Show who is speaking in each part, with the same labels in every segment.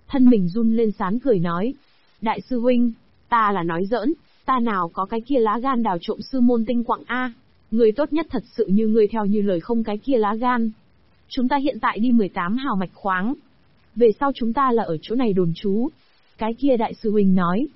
Speaker 1: Thân mình run lên sán cười nói. Đại sư huynh, ta là nói giỡn, ta nào có cái kia lá gan đào trộm sư môn tinh quặng a. Người tốt nhất thật sự như người theo như lời không cái kia lá gan. Chúng ta hiện tại đi 18 hào mạch khoáng. Về sau chúng ta là ở chỗ này đồn trú. Cái kia đại sư huynh nói.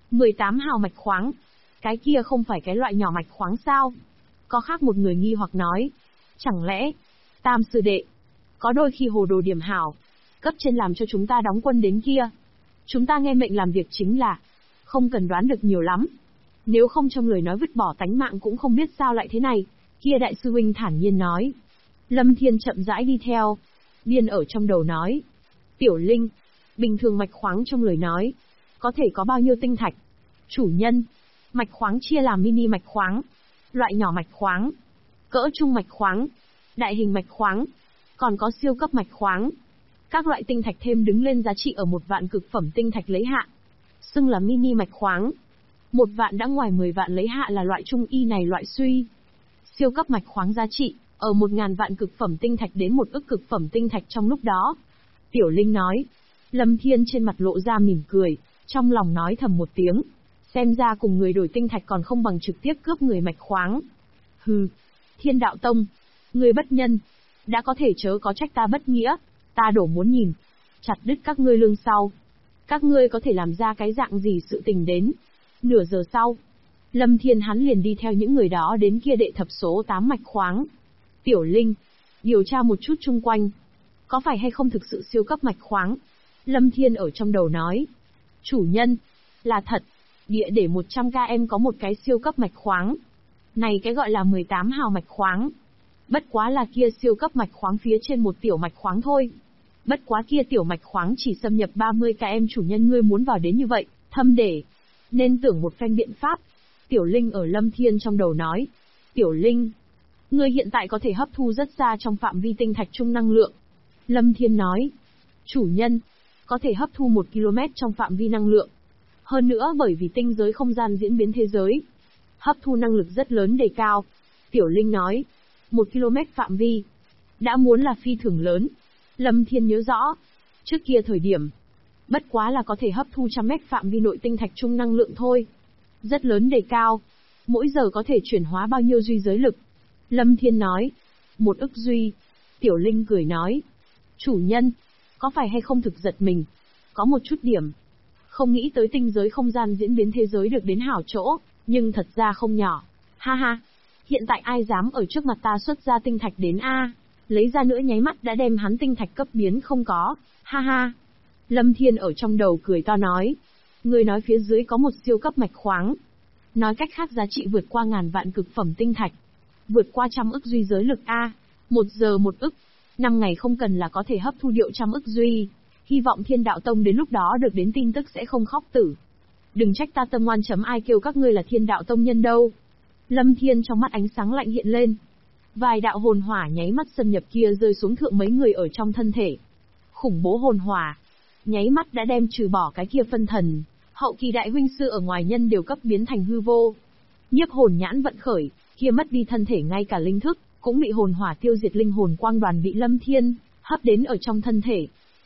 Speaker 1: 18 hào mạch khoáng. Cái kia không phải cái loại nhỏ mạch khoáng sao? Có khác một người nghi hoặc nói. Chẳng lẽ, Tam sư đệ, có đôi khi hồ đồ điểm hảo, cấp trên làm cho chúng ta đóng quân đến kia. Chúng ta nghe mệnh làm việc chính là, không cần đoán được nhiều lắm. Nếu không trong lời nói vứt bỏ tánh mạng cũng không biết sao lại thế này. Kia đại sư huynh thản nhiên nói. Lâm Thiên chậm rãi đi theo. Điên ở trong đầu nói. Tiểu Linh, bình thường mạch khoáng trong lời nói, có thể có bao nhiêu tinh thạch? Chủ nhân, mạch khoáng chia làm mini mạch khoáng, loại nhỏ mạch khoáng, cỡ trung mạch khoáng, đại hình mạch khoáng, còn có siêu cấp mạch khoáng. Các loại tinh thạch thêm đứng lên giá trị ở 1 vạn cực phẩm tinh thạch lấy hạ. Xưng là mini mạch khoáng. 1 vạn đã ngoài 10 vạn lấy hạ là loại trung y này loại suy. Siêu cấp mạch khoáng giá trị, ở 1000 vạn cực phẩm tinh thạch đến 1 ức cực phẩm tinh thạch trong lúc đó. Tiểu Linh nói. Lâm Thiên trên mặt lộ ra mỉm cười, trong lòng nói thầm một tiếng. Xem ra cùng người đổi tinh thạch còn không bằng trực tiếp cướp người mạch khoáng. Hừ, Thiên Đạo Tông, người bất nhân, đã có thể chớ có trách ta bất nghĩa, ta đổ muốn nhìn, chặt đứt các ngươi lương sau. Các ngươi có thể làm ra cái dạng gì sự tình đến. Nửa giờ sau, Lâm Thiên hắn liền đi theo những người đó đến kia đệ thập số 8 mạch khoáng. Tiểu Linh, điều tra một chút chung quanh. Có phải hay không thực sự siêu cấp mạch khoáng? Lâm Thiên ở trong đầu nói. Chủ nhân, là thật, địa để 100 km có một cái siêu cấp mạch khoáng. Này cái gọi là 18 hào mạch khoáng. Bất quá là kia siêu cấp mạch khoáng phía trên một tiểu mạch khoáng thôi. Bất quá kia tiểu mạch khoáng chỉ xâm nhập 30 km chủ nhân ngươi muốn vào đến như vậy, thâm để. Nên tưởng một phen biện pháp. Tiểu Linh ở Lâm Thiên trong đầu nói. Tiểu Linh, ngươi hiện tại có thể hấp thu rất xa trong phạm vi tinh thạch trung năng lượng. Lâm Thiên nói. Chủ nhân, có thể hấp thu 1 km trong phạm vi năng lượng. Hơn nữa bởi vì tinh giới không gian diễn biến thế giới, hấp thu năng lực rất lớn đề cao. Tiểu Linh nói. 1 km phạm vi. Đã muốn là phi thường lớn. Lâm Thiên nhớ rõ. Trước kia thời điểm, bất quá là có thể hấp thu 100 mét phạm vi nội tinh thạch trung năng lượng thôi. Rất lớn đề cao. Mỗi giờ có thể chuyển hóa bao nhiêu duy giới lực? Lâm Thiên nói. 1 ức duy. Tiểu Linh cười nói. Chủ nhân, có phải hay không thực giật mình? Có một chút điểm. Không nghĩ tới tinh giới không gian diễn biến thế giới được đến hảo chỗ, nhưng thật ra không nhỏ. Ha ha. Hiện tại ai dám ở trước mặt ta xuất ra tinh thạch đến a? Lấy ra nữa nháy mắt đã đem hắn tinh thạch cấp biến không có. Ha ha. Lâm Thiên ở trong đầu cười to nói. Người nói phía dưới có một siêu cấp mạch khoáng. Nói cách khác giá trị vượt qua 1000 vạn cực phẩm tinh thạch. Vượt qua 100 ức duy giới lực a. 1 giờ 1 ức. 5 ngày không cần là có thể hấp thu điệu 100 ức duy. Hy vọng Thiên Đạo Tông đến lúc đó được đến tin tức sẽ không khóc tử. Đừng trách ta tâm ngoan chấm ai kêu các ngươi là Thiên Đạo Tông nhân đâu. Lâm Thiên trong mắt ánh sáng lạnh hiện lên. Vài đạo hồn hỏa nháy mắt xâm nhập kia rơi xuống thượng mấy người ở trong thân thể. Khủng bố hồn hỏa. Nháy mắt đã đem trừ bỏ cái kia phân thần. Hậu kỳ đại huynh sư ở ngoài nhân đều cấp biến thành hư vô. Nhiếp hồn nhãn vận khởi, kia mất đi thân thể ngay cả linh thức, cũng bị hồn hỏa tiêu diệt linh hồn quang đoàn bị Lâm Thiên hấp đến ở trong thân thể.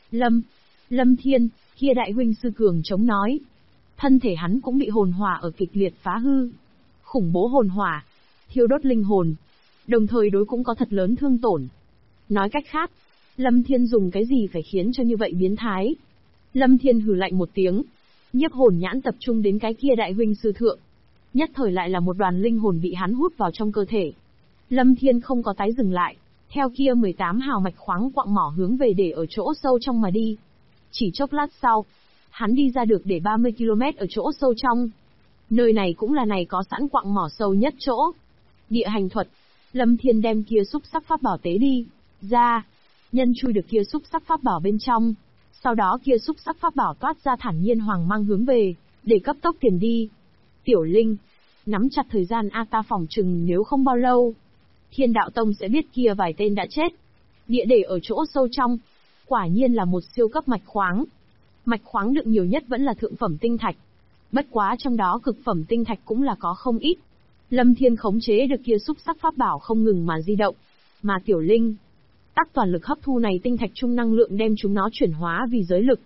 Speaker 1: Lâm Thiên, kia đại huynh sư cường chống nói. Thân thể hắn cũng bị hồn hỏa ở kịch liệt phá hư. Khủng bố hồn hỏa, thiêu đốt linh hồn, đồng thời đối cũng có thật lớn thương tổn. Nói cách khác, Lâm Thiên dùng cái gì phải khiến cho như vậy biến thái? Lâm Thiên hừ lạnh một tiếng, nhiếp hồn nhãn tập trung đến cái kia đại huynh sư thượng. Nhất thời lại là một đoàn linh hồn bị hắn hút vào trong cơ thể. Lâm Thiên không có tái dừng lại, theo kia 18 hào mạch khoáng quặng mỏ hướng về để ở chỗ sâu trong mà đi. Chỉ chốc lát sau, hắn đi ra được để 30 km ở chỗ sâu trong. Nơi này cũng là này có sẵn quặng mỏ sâu nhất chỗ. Địa hành thuật, Lâm Thiên đem kia xúc sắc pháp bảo tế đi ra, nhân chui được kia xúc sắc pháp bảo bên trong. Sau đó kia xúc sắc pháp bảo toát ra thản nhiên hoàng mang hướng về, để cấp tốc tiền đi. Tiểu Linh, nắm chặt thời gian a, ta phỏng chừng nếu không bao lâu, Thiên Đạo Tông sẽ biết kia vài tên đã chết. Địa để ở chỗ sâu trong, quả nhiên là một siêu cấp mạch khoáng. Mạch khoáng đựng nhiều nhất vẫn là thượng phẩm tinh thạch. Bất quá trong đó cực phẩm tinh thạch cũng là có không ít. Lâm Thiên khống chế được kia xúc sắc pháp bảo không ngừng mà di động. Mà Tiểu Linh tắc toàn lực hấp thu này tinh thạch trung năng lượng đem chúng nó chuyển hóa vì giới lực.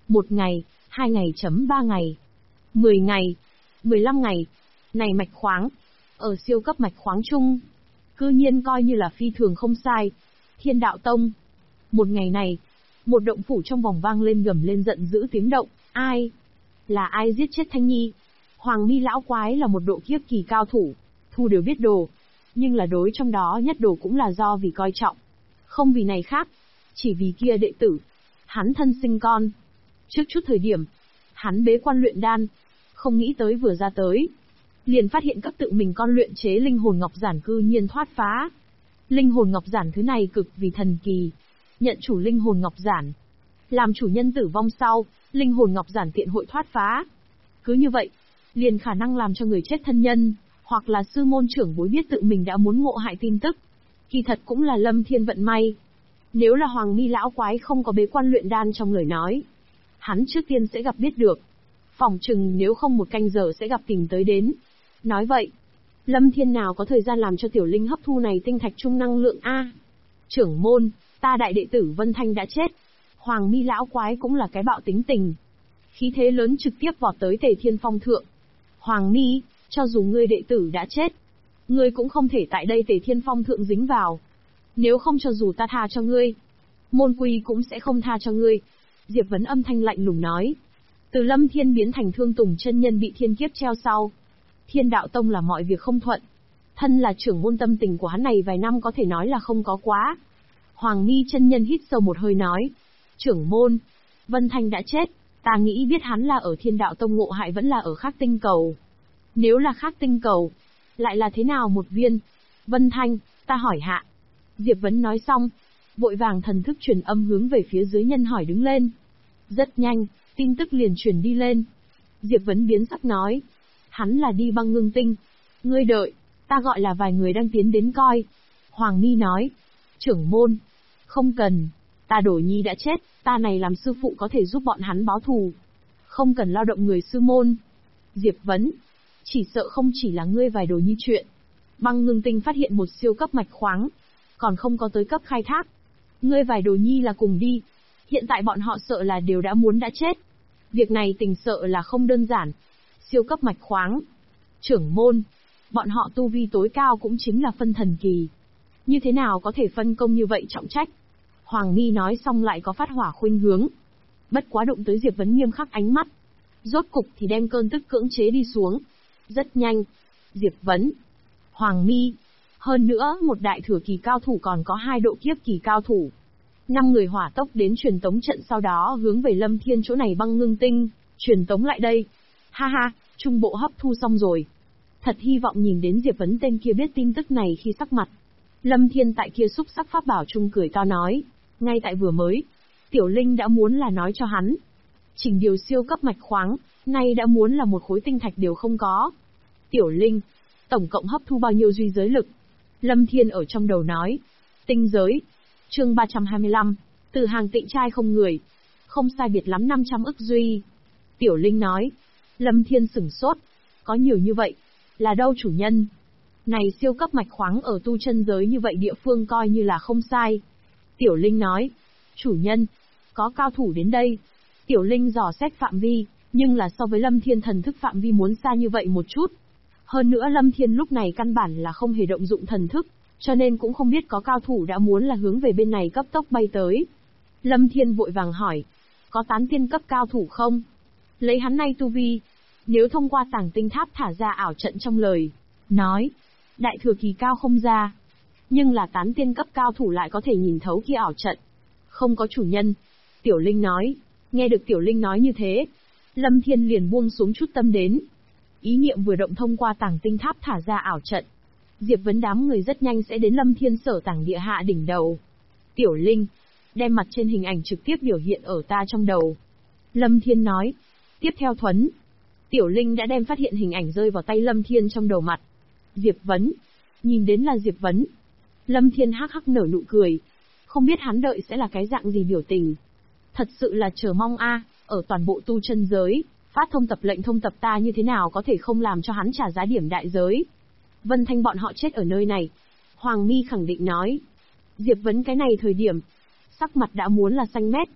Speaker 1: 1 ngày, 2 ngày chấm 3 ngày, 10 ngày, 15 ngày. Này mạch khoáng, ở siêu cấp mạch khoáng chung, cư nhiên coi như là phi thường không sai. Thiên Đạo Tông. Một ngày này, một động phủ trong vòng vang lên gầm lên giận dữ tiếng động, ai? Là ai giết chết Thanh Nhi? Hoàng Mi lão quái là một độ kiếp kỳ cao thủ, thu đều biết đồ, nhưng là đối trong đó nhất đồ cũng là do vì coi trọng. Không vì này khác, chỉ vì kia đệ tử. Hắn thân sinh con. Trước chút thời điểm, hắn bế quan luyện đan, không nghĩ tới vừa ra tới, liền phát hiện cấp tự mình con luyện chế linh hồn ngọc giản cư nhiên thoát phá. Linh hồn ngọc giản thứ này cực vì thần kỳ. Nhận chủ linh hồn ngọc giản, làm chủ nhân tử vong sau, linh hồn ngọc giản tiện hội thoát phá. Cứ như vậy, liền khả năng làm cho người chết thân nhân, hoặc là sư môn trưởng bối biết tự mình đã muốn ngộ hại tin tức. Kỳ thật cũng là Lâm Thiên vận may. Nếu là Hoàng Mi lão quái không có bế quan luyện đan trong lời nói, hắn trước tiên sẽ gặp biết được. Phỏng chừng nếu không 1 canh giờ sẽ gặp tìm tới đến. Nói vậy, Lâm Thiên nào có thời gian làm cho tiểu linh hấp thu này tinh thạch trung năng lượng a? Trưởng môn, ta đại đệ tử Vân Thanh đã chết. Hoàng Mi lão quái cũng là cái bạo tính tình. Khí thế lớn trực tiếp vọt tới Tề Thiên Phong thượng. Hoàng Mi, cho dù ngươi đệ tử đã chết, ngươi cũng không thể tại đây Tề Thiên Phong thượng dính vào. Nếu không cho dù ta tha cho ngươi, môn quy cũng sẽ không tha cho ngươi. Diệp Vấn âm thanh lạnh lùng nói. Từ Lâm Thiên biến thành Thương Tùng chân nhân bị thiên kiếp treo sau, Thiên Đạo Tông là mọi việc không thuận. Thân là trưởng môn, tâm tình của hắn này vài năm có thể nói là không có quá. Hoàng Mi chân nhân hít sâu một hơi nói. Trưởng môn, Vân Thanh đã chết, ta nghĩ biết hắn là ở Thiên Đạo Tông ngộ hại vẫn là ở khác tinh cầu. Nếu là khác tinh cầu, lại là thế nào một viên? Vân Thanh, ta hỏi hạ. Diệp Vấn nói xong, vội vàng thần thức truyền âm hướng về phía dưới nhân hỏi đứng lên. Rất nhanh, tin tức liền truyền đi lên. Diệp Vấn biến sắc nói. Hắn là đi Băng Ngưng Tinh. Ngươi đợi, ta gọi là vài người đang tiến đến coi. Hoàng Mi nói. Trưởng môn, không cần, ta Đổ Nhi đã chết, ta này làm sư phụ có thể giúp bọn hắn báo thù. Không cần lao động người sư môn. Diệp Vấn, chỉ sợ không chỉ là ngươi vài Đồ Nhi chuyện. Băng Ngưng Tinh phát hiện một siêu cấp mạch khoáng, còn không có tới cấp khai thác. Ngươi vài Đồ Nhi là cùng đi. Hiện tại bọn họ sợ là đều đã muốn đã chết. Việc này tình sợ là không đơn giản. Siêu cấp mạch khoáng. Trưởng môn, bọn họ tu vi tối cao cũng chính là phân thần kỳ. Như thế nào có thể phân công như vậy trọng trách? Hoàng Mi nói xong lại có phát hỏa khuynh hướng. Bất quá đụng tới Diệp Vấn nghiêm khắc ánh mắt. Rốt cục thì đem cơn tức cưỡng chế đi xuống. Rất nhanh. Diệp Vấn, Hoàng Mi, hơn nữa một đại thừa kỳ cao thủ còn có 2 độ kiếp kỳ cao thủ. 5 người hỏa tốc đến truyền tống trận, sau đó hướng về Lâm Thiên chỗ này Băng Ngưng Tinh, truyền tống lại đây. Ha ha, trung bộ hấp thu xong rồi. Thật hy vọng nhìn đến Diệp Vấn tên kia biết tin tức này khi sắc mặt. Lâm Thiên tại kia xúc sắc pháp bảo trung cười to nói. Ngay tại vừa mới, Tiểu Linh đã muốn là nói cho hắn. Chỉnh điều siêu cấp mạch khoáng, nay đã muốn là một khối tinh thạch đều không có. Tiểu Linh, tổng cộng hấp thu bao nhiêu duy giới lực? Lâm Thiên ở trong đầu nói. Tinh giới. Chương 325, từ hàng tịnh trai không người. Không sai biệt lắm 500 ức duy. Tiểu Linh nói. Lâm Thiên sửng sốt. Có nhiều như vậy. Là đâu chủ nhân? Này siêu cấp mạch khoáng ở tu chân giới như vậy địa phương coi như là không sai. Tiểu Linh nói. Chủ nhân, có cao thủ đến đây. Tiểu Linh dò xét phạm vi, nhưng là so với Lâm Thiên thần thức phạm vi muốn xa như vậy một chút. Hơn nữa Lâm Thiên lúc này căn bản là không hề động dụng thần thức, cho nên cũng không biết có cao thủ đã muốn là hướng về bên này cấp tốc bay tới. Lâm Thiên vội vàng hỏi, có tán tiên cấp cao thủ không? Lấy hắn nay tu vi, nếu thông qua tàng tinh tháp thả ra ảo trận trong lời nói, đại thừa kỳ cao không ra. Nhưng là tán tiên cấp cao thủ lại có thể nhìn thấu kia ảo trận. Không có chủ nhân. Tiểu Linh nói. Nghe được Tiểu Linh nói như thế, Lâm Thiên liền buông xuống chút tâm đến. Ý niệm vừa động thông qua tàng tinh tháp thả ra ảo trận. Diệp Vấn đám người rất nhanh sẽ đến Lâm Thiên sở tàng địa hạ đỉnh đầu. Tiểu Linh, đem mặt trên hình ảnh trực tiếp biểu hiện ở ta trong đầu. Lâm Thiên nói. Tiếp theo thuấn. Tiểu Linh đã đem phát hiện hình ảnh rơi vào tay Lâm Thiên trong đầu mặt. Diệp Vấn. Nhìn đến là Diệp Vấn. Lâm Thiên hắc hắc nở nụ cười. Không biết hắn đợi sẽ là cái dạng gì biểu tình. Thật sự là chờ mong a, ở toàn bộ tu chân giới, phát thông tập lệnh thông tập ta như thế nào có thể không làm cho hắn trả giá điểm đại giới. Vân Thanh bọn họ chết ở nơi này. Hoàng Mi khẳng định nói. Diệp Vấn cái này thời điểm, sắc mặt đã muốn là xanh mét.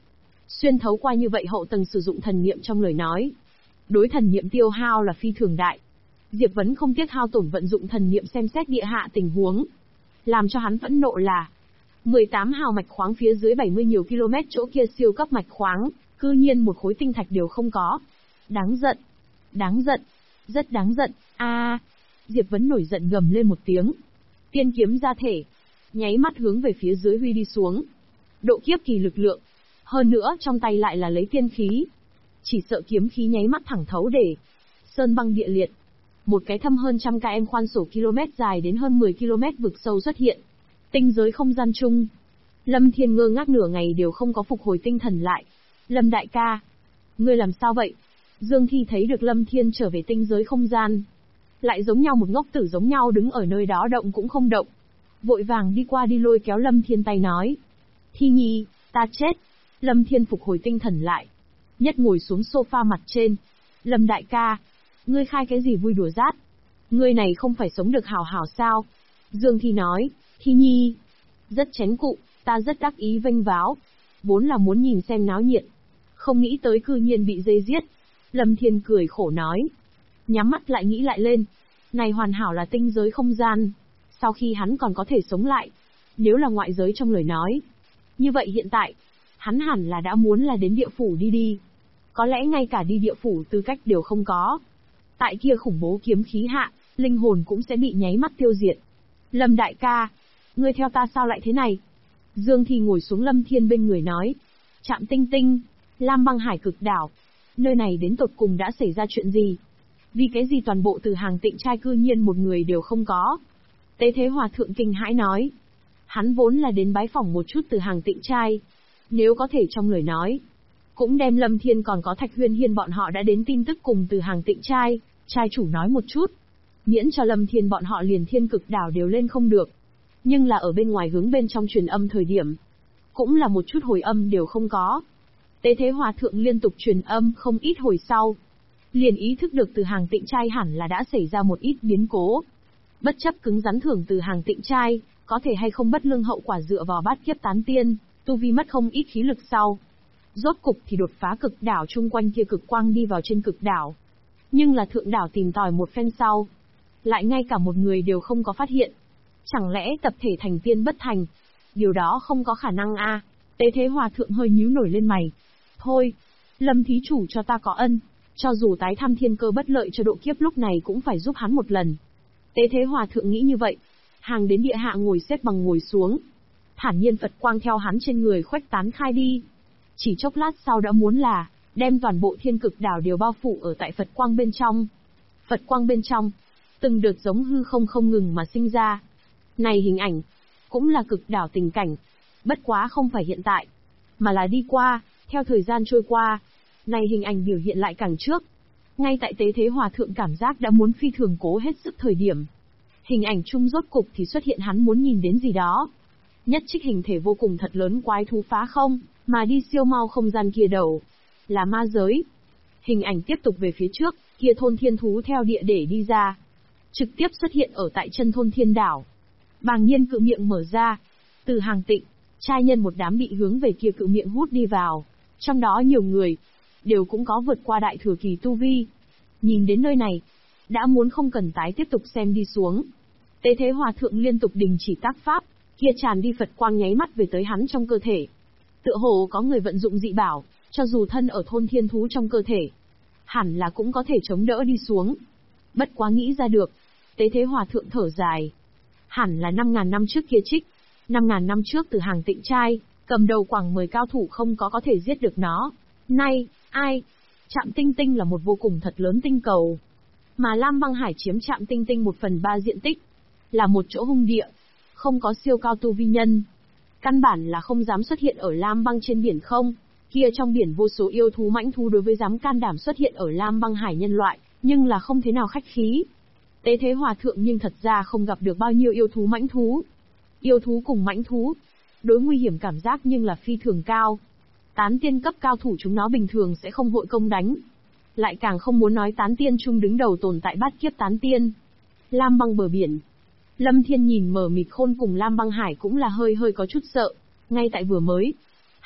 Speaker 1: Xuyên thấu qua như vậy hậu tầng sử dụng thần niệm trong lời nói. Đối thần niệm tiêu hao là phi thường đại. Diệp Vấn không tiếc hao tổn vận dụng thần niệm xem xét địa hạ tình huống. Làm cho hắn phẫn nộ là 18 hào mạch khoáng phía dưới 70 nhiều km chỗ kia siêu cấp mạch khoáng, cư nhiên một khối tinh thạch đều không có. Đáng giận. Đáng giận. Rất đáng giận. Diệp Vấn nổi giận gầm lên một tiếng. Tiên kiếm ra thể. Nháy mắt hướng về phía dưới huy đi xuống. Độ kiếp kỳ lực lượng. Hơn nữa trong tay lại là lấy tiên khí. Chỉ sợ kiếm khí nháy mắt thẳng thấu để sơn băng địa liệt. Một cái thâm hơn trăm km khoan sổ km dài đến hơn 10 km vực sâu xuất hiện. Tinh giới không gian chung. Lâm Thiên ngơ ngác nửa ngày đều không có phục hồi tinh thần lại. Lâm đại ca. Ngươi làm sao vậy? Dương Thi thấy được Lâm Thiên trở về tinh giới không gian. Lại giống nhau một ngốc tử giống nhau đứng ở nơi đó động cũng không động. Vội vàng đi qua đi lôi kéo Lâm Thiên tay nói. Thi nhi, ta chết. Lâm Thiên phục hồi tinh thần lại. Nhất ngồi xuống sofa mặt trên. Lâm đại ca. Ngươi khai cái gì vui đùa rát? Ngươi này không phải sống được hảo hảo sao? Dương Thi nói. Thi nhi. Rất chén cụ, ta rất đắc ý vênh váo. Vốn là muốn nhìn xem náo nhiệt. Không nghĩ tới cư nhiên bị dây giết. Lâm Thiên cười khổ nói. Nhắm mắt lại nghĩ lại lên. Này hoàn hảo là tinh giới không gian. Sau khi hắn còn có thể sống lại. Nếu là ngoại giới trong lời nói. Như vậy hiện tại, hắn hẳn là đã muốn là đến địa phủ đi. Có lẽ ngay cả đi địa phủ tư cách đều không có. Tại kia khủng bố kiếm khí hạ, linh hồn cũng sẽ bị nháy mắt tiêu diệt. Lâm đại ca, ngươi theo ta sao lại thế này? Dương Thi ngồi xuống Lâm Thiên bên người nói. Trạm Tinh Tinh, Lam Băng Hải cực đảo. Nơi này đến tột cùng đã xảy ra chuyện gì? Vì cái gì toàn bộ từ hàng tịnh trai cư nhiên một người đều không có? Tế Thế Hòa Thượng kinh hãi nói. Hắn vốn là đến bái phỏng một chút từ hàng tịnh trai. Nếu có thể trong lời nói. Cũng đem Lâm Thiên còn có Thạch Huyên Hiên bọn họ đã đến tin tức cùng từ hàng tịnh trai. Trai chủ nói một chút. Miễn cho Lâm Thiên bọn họ liền thiên cực đảo đều lên không được. Nhưng là ở bên ngoài hướng bên trong truyền âm thời điểm. Cũng là một chút hồi âm đều không có. Tế Thế Hòa Thượng liên tục truyền âm không ít hồi sau. Liền ý thức được từ hàng tịnh trai hẳn là đã xảy ra một ít biến cố. Bất chấp cứng rắn thưởng từ hàng tịnh trai, có thể hay không bất lương hậu quả dựa vào bát kiếp tán tiên, tu vi mất không ít khí lực sau. Rốt cục thì đột phá cực đảo chung quanh kia cực quang đi vào trên cực đảo. Nhưng là thượng đảo tìm tòi một phen sau. Lại ngay cả một người đều không có phát hiện. Chẳng lẽ tập thể thành tiên bất thành? Điều đó không có khả năng a. Tế Thế Hòa Thượng hơi nhíu nổi lên mày. Thôi, Lâm thí chủ cho ta có ân. Cho dù tái thăm thiên cơ bất lợi cho độ kiếp lúc này cũng phải giúp hắn một lần. Tế Thế Hòa Thượng nghĩ như vậy. Hàng đến địa hạ ngồi xếp bằng ngồi xuống. Thản nhiên Phật quang theo hắn trên người khuếch tán khai đi. Chỉ chốc lát sau đã muốn là đem toàn bộ thiên cực đảo đều bao phủ ở tại Phật quang bên trong. Phật quang bên trong, từng đợt giống hư không không ngừng mà sinh ra. Này hình ảnh, cũng là cực đảo tình cảnh. Bất quá không phải hiện tại, mà là đi qua, theo thời gian trôi qua. Này hình ảnh biểu hiện lại càng trước. Ngay tại Tế Thế Hòa Thượng cảm giác đã muốn phi thường cố hết sức thời điểm. Hình ảnh chung rốt cục thì xuất hiện hắn muốn nhìn đến gì đó. Nhất trích hình thể vô cùng thật lớn quái thú phá không, mà đi siêu mau không gian kia đầu. Là ma giới. Hình ảnh tiếp tục về phía trước, kia thôn thiên thú theo địa để đi ra. Trực tiếp xuất hiện ở tại chân thôn thiên đảo. Bàng nhiên cự miệng mở ra. Từ hàng tịnh, trai nhân một đám bị hướng về kia cự miệng hút đi vào. Trong đó nhiều người, đều cũng có vượt qua đại thừa kỳ tu vi. Nhìn đến nơi này, đã muốn không cần tái tiếp tục xem đi xuống. Tế Thế Hòa Thượng liên tục đình chỉ tác pháp, kia tràn đi Phật quang nháy mắt về tới hắn trong cơ thể. Tựa hồ có người vận dụng dị bảo, cho dù thân ở thôn thiên thú trong cơ thể, hẳn là cũng có thể chống đỡ đi xuống. Bất quá nghĩ ra được, Tế Thế Hòa Thượng thở dài. Hẳn là 5.000 năm trước kia trích, 5.000 năm trước từ hàng tịnh trai, cầm đầu khoảng 10 cao thủ không có thể giết được nó. Nay, ai? Trạm Tinh Tinh là một vô cùng thật lớn tinh cầu. Mà Lam Băng Hải chiếm Trạm Tinh Tinh 1/3 diện tích. Là một chỗ hung địa. Không có siêu cao tu vi nhân. Căn bản là không dám xuất hiện ở Lam Băng trên biển không. Kia trong biển vô số yêu thú mãnh thú đối với dám can đảm xuất hiện ở Lam Băng Hải nhân loại, nhưng là không thế nào khách khí. Tế Thế Hòa Thượng nhưng thật ra không gặp được bao nhiêu yêu thú mãnh thú. Yêu thú cùng mãnh thú, đối nguy hiểm cảm giác nhưng là phi thường cao. Tán tiên cấp cao thủ chúng nó bình thường sẽ không vội công đánh. Lại càng không muốn nói tán tiên chung đứng đầu tồn tại bát kiếp tán tiên. Lam Băng bờ biển. Lâm Thiên nhìn mờ mịt khôn cùng Lam Băng Hải cũng là hơi có chút sợ. Ngay tại vừa mới,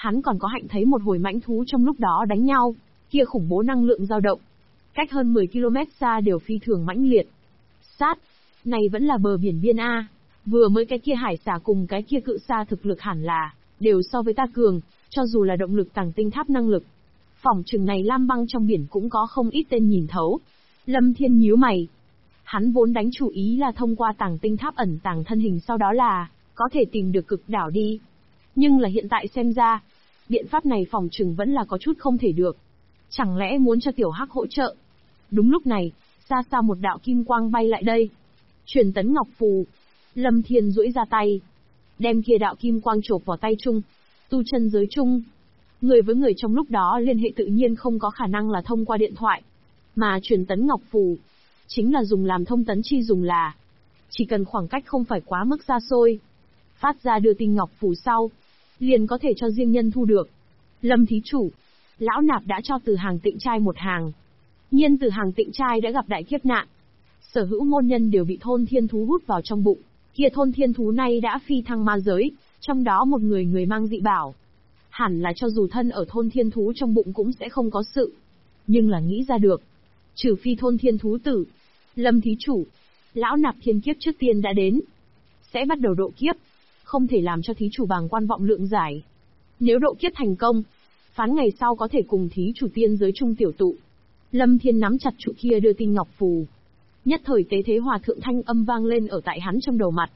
Speaker 1: Hắn còn có hạnh thấy một hồi mãnh thú trong lúc đó đánh nhau, kia khủng bố năng lượng dao động. Cách hơn 10 km xa đều phi thường mãnh liệt. Sát, này vẫn là bờ biển biên A. Vừa mới cái kia hải xà cùng cái kia cự sa thực lực hẳn là, đều so với ta cường, cho dù là động lực tàng tinh tháp năng lực. Phỏng chừng này lam băng trong biển cũng có không ít tên nhìn thấu. Lâm Thiên nhíu mày. Hắn vốn đánh chủ ý là thông qua tàng tinh tháp ẩn tàng thân hình sau đó là, có thể tìm được cực đảo đi. Nhưng là hiện tại xem ra, biện pháp này phỏng chừng vẫn là có chút không thể được. Chẳng lẽ muốn cho tiểu hắc hỗ trợ? Đúng lúc này, xa xa một đạo kim quang bay lại đây. Truyền tấn ngọc phù. Lâm Thiên duỗi ra tay, đem kia đạo kim quang chộp vào tay chung. Tu chân giới chung, người với người trong lúc đó liên hệ tự nhiên không có khả năng là thông qua điện thoại, mà truyền tấn ngọc phù chính là dùng làm thông tấn chi dùng là, chỉ cần khoảng cách không phải quá mức xa xôi, phát ra đưa tin ngọc phù sau, liền có thể cho riêng nhân thu được. Lâm thí chủ, lão nạp đã cho Từ Hàng Tịnh trai một hàng. Nhiên Từ Hàng Tịnh trai đã gặp đại kiếp nạn, sở hữu môn nhân đều bị thôn thiên thú hút vào trong bụng, kia thôn thiên thú này đã phi thăng ma giới, trong đó một người mang dị bảo. Hẳn là cho dù thân ở thôn thiên thú trong bụng cũng sẽ không có sự. Nhưng là nghĩ ra được. Trừ phi thôn thiên thú tử. Lâm thí chủ. Lão nạp thiên kiếp trước tiên đã đến. Sẽ bắt đầu độ kiếp. Không thể làm cho thí chủ bàng quan vọng lượng giải. Nếu độ kiếp thành công, phán ngày sau có thể cùng thí chủ tiên giới chung tiểu tụ. Lâm Thiên nắm chặt trụ kia đưa tin ngọc phù. Nhất thời tế thế hòa thượng thanh âm vang lên ở tại hắn trong đầu mặt.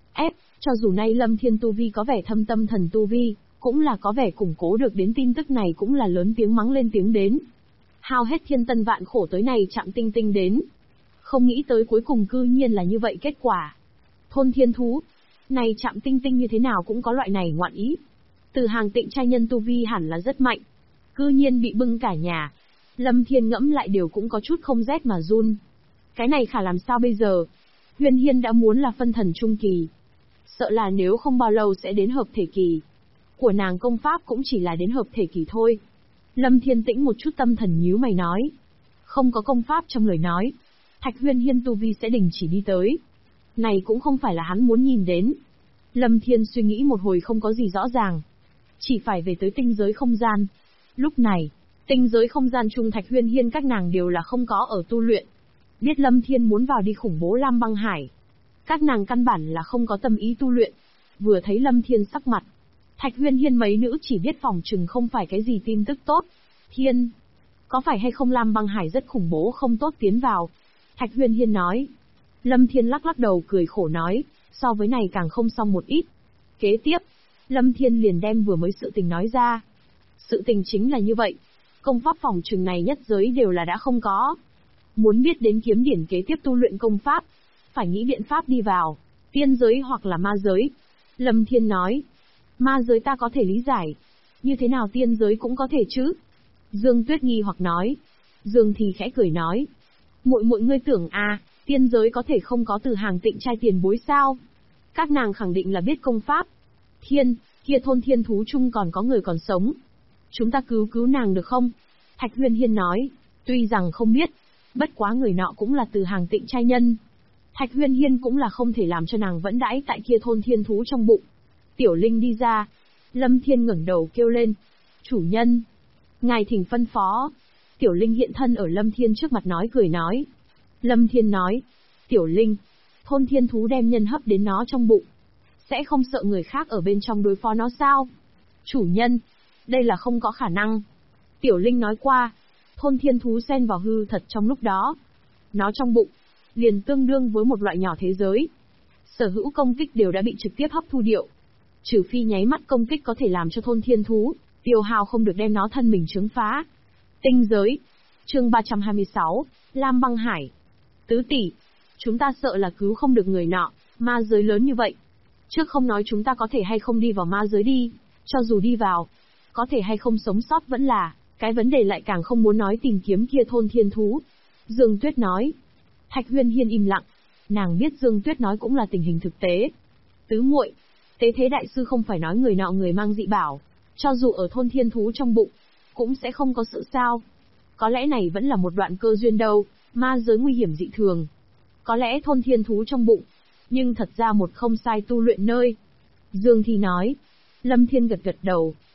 Speaker 1: Cho dù nay Lâm Thiên tu vi có vẻ thâm tâm thần tu vi, cũng là có vẻ củng cố được đến tin tức này cũng là lớn tiếng mắng lên tiếng đến. Hao hết thiên tân vạn khổ tới này chạm tinh tinh đến. Không nghĩ tới cuối cùng cư nhiên là như vậy kết quả. Thôn thiên thú, này chạm tinh tinh như thế nào cũng có loại này ngoạn ý. Từ Hàng Tịnh trai nhân tu vi hẳn là rất mạnh. Cư nhiên bị bưng cả nhà. Lâm Thiên ngẫm lại đều cũng có chút không rét mà run. Cái này khả làm sao bây giờ? Huyền Hiên đã muốn là phân thần trung kỳ. Sợ là nếu không bao lâu sẽ đến hợp thể kỳ. Của nàng công pháp cũng chỉ là đến hợp thể kỳ thôi. Lâm Thiên tĩnh một chút tâm thần nhíu mày nói. Không có công pháp trong lời nói. Thạch Huyền Hiên tu vi sẽ đình chỉ đi tới. Này cũng không phải là hắn muốn nhìn đến. Lâm Thiên suy nghĩ một hồi không có gì rõ ràng. Chỉ phải về tới tinh giới không gian. Lúc này, tinh giới không gian chung Thạch Huyền Hiên các nàng đều là không có ở tu luyện. Biết Lâm Thiên muốn vào đi khủng bố Lam Băng Hải. Các nàng căn bản là không có tâm ý tu luyện. Vừa thấy Lâm Thiên sắc mặt, Thạch Huyền Hiên mấy nữ chỉ biết phòng chừng không phải cái gì tin tức tốt. Thiên, có phải hay không Lam Băng Hải rất khủng bố không tốt tiến vào? Thạch Huyền Hiên nói. Lâm Thiên lắc lắc đầu cười khổ nói, so với này càng không xong một ít. Kế tiếp, Lâm Thiên liền đem vừa mới sự tình nói ra. Sự tình chính là như vậy. Công pháp phòng chừng này nhất giới đều là đã không có. Muốn biết đến kiếm điển kế tiếp tu luyện công pháp, phải nghĩ biện pháp đi vào, tiên giới hoặc là ma giới. Lâm Thiên nói, ma giới ta có thể lý giải, như thế nào tiên giới cũng có thể chứ? Dương Tuyết nghi hoặc nói. Dương thì khẽ cười nói, muội muội ngươi tưởng tiên giới có thể không có Từ Hàng Tịnh trai tiền bối sao? Các nàng khẳng định là biết công pháp. Thiên, kia thôn thiên thú chung còn có người còn sống. Chúng ta cứu nàng được không? Thạch Huyền Hiên nói, tuy rằng không biết, bất quá người nọ cũng là Từ Hàng Tịnh trai nhân. Thạch Huyền Hiên cũng là không thể làm cho nàng vẫn đãi tại kia thôn thiên thú trong bụng. Tiểu Linh đi ra. Lâm Thiên ngẩng đầu kêu lên. Chủ nhân. Ngài thỉnh phân phó. Tiểu Linh hiện thân ở Lâm Thiên trước mặt nói cười nói. Lâm Thiên nói. Tiểu Linh. Thôn thiên thú đem nhân hấp đến nó trong bụng. Sẽ không sợ người khác ở bên trong đối phó nó sao? Chủ nhân. Đây là không có khả năng. Tiểu Linh nói qua. Thôn thiên thú xen vào hư thật trong lúc đó. Nó trong bụng liền tương đương với một loại nhỏ thế giới. Sở hữu công kích đều đã bị trực tiếp hấp thu điệu. Trừ phi nháy mắt công kích có thể làm cho thôn thiên thú tiêu hao không được đem nó thân mình chướng phá. Tinh giới. Chương 326, Lam Băng Hải. Tứ tỷ, chúng ta sợ là cứu không được người nọ, ma giới lớn như vậy. Trước không nói chúng ta có thể hay không đi vào ma giới đi, cho dù đi vào, có thể hay không sống sót vẫn là, cái vấn đề lại càng không muốn nói tìm kiếm kia thôn thiên thú. Dương Tuyết nói. Thạch Huyền Hiên im lặng. Nàng biết Dương Tuyết nói cũng là tình hình thực tế. Tứ muội, tế thế đại sư không phải nói người nọ người mang dị bảo, cho dù ở thôn thiên thú trong bụng, cũng sẽ không có sự sao. Có lẽ này vẫn là một đoạn cơ duyên đâu, ma giới nguy hiểm dị thường. Có lẽ thôn thiên thú trong bụng, nhưng thật ra một không sai tu luyện nơi. Dương Thi nói. Lâm Thiên gật gật đầu,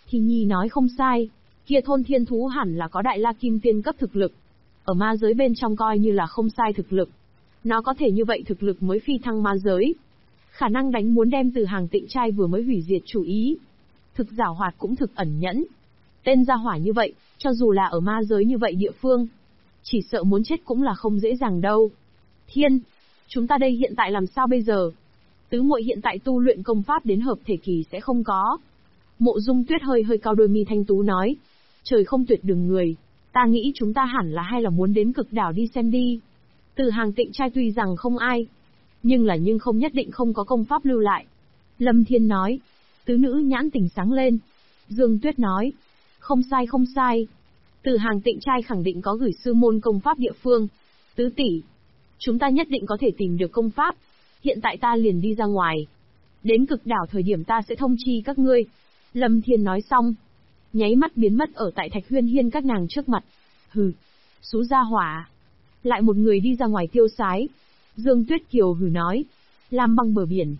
Speaker 1: Thì Nhi nói không sai, kia thôn thiên thú hẳn là có đại la kim tiên cấp thực lực. Ở ma giới bên trong coi như là không sai thực lực. Nó có thể như vậy thực lực mới phi thăng ma giới. Khả năng đánh muốn đem Từ Hàng Tịnh trai vừa mới hủy diệt chủ ý. Thực giảo hoạt cũng thực ẩn nhẫn. Tên gia hỏa như vậy, cho dù là ở ma giới như vậy địa phương, chỉ sợ muốn chết cũng là không dễ dàng đâu. Thiên, chúng ta đây hiện tại làm sao bây giờ? Tứ muội hiện tại tu luyện công pháp đến hợp thể kỳ sẽ không có. Mộ Dung Tuyết hơi hơi cau đôi mi thanh tú nói. Trời không tuyệt đường người, ta nghĩ chúng ta hẳn là hay là muốn đến cực đảo đi xem đi. Từ Hàng Tịnh trai tuy rằng không ai, nhưng không nhất định không có công pháp lưu lại. Lâm Thiên nói. Tứ nữ nhãn tỉnh sáng lên. Dương Tuyết nói. Không sai không sai. Từ Hàng Tịnh trai khẳng định có gửi sư môn công pháp địa phương. Tứ tỷ, chúng ta nhất định có thể tìm được công pháp. Hiện tại ta liền đi ra ngoài. Đến cực đảo thời điểm ta sẽ thông chi các ngươi. Lâm Thiên nói xong, nháy mắt biến mất ở tại Thạch Huyên Hiên các nàng trước mặt. Hừ, xú gia hỏa. Lại một người đi ra ngoài tiêu sái. Dương Tuyết Kiều hừ nói. Lam Băng bờ biển.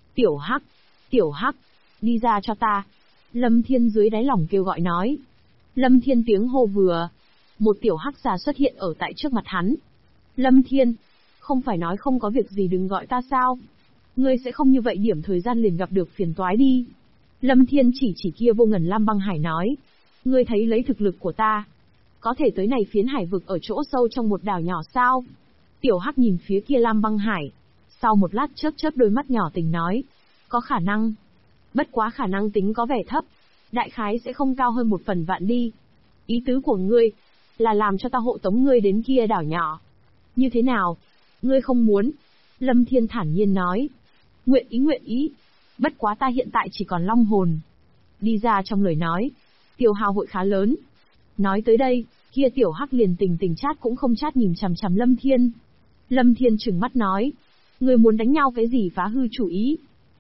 Speaker 1: Tiểu Hắc, đi ra cho ta. Lâm Thiên dưới đáy lòng kêu gọi nói. Lâm Thiên tiếng hô vừa, một tiểu hắc xà xuất hiện ở tại trước mặt hắn. Lâm Thiên, không phải nói không có việc gì đừng gọi ta sao? Ngươi sẽ không như vậy điểm thời gian liền gặp được phiền toái đi. Lâm Thiên chỉ kia vô ngần Lam Băng Hải nói. Ngươi thấy lấy thực lực của ta, có thể tới này phiến hải vực ở chỗ sâu trong một đảo nhỏ sao? Tiểu hắc nhìn phía kia Lam Băng Hải, sau một lát chớp đôi mắt nhỏ tình nói. Có khả năng. Bất quá khả năng tính có vẻ thấp. Đại khái sẽ không cao hơn 1/1000 đi. Ý tứ của ngươi là làm cho ta hộ tống ngươi đến kia đảo nhỏ. Như thế nào? Ngươi không muốn? Lâm Thiên thản nhiên nói. Nguyện ý. Bất quá ta hiện tại chỉ còn long hồn. Đi ra trong lời nói, tiêu hao hội khá lớn. Nói tới đây, kia tiểu hắc liền tình chát cũng không chát nhìn chằm chằm Lâm Thiên. Lâm Thiên trừng mắt nói. Ngươi muốn đánh nhau cái gì phá hư chủ ý?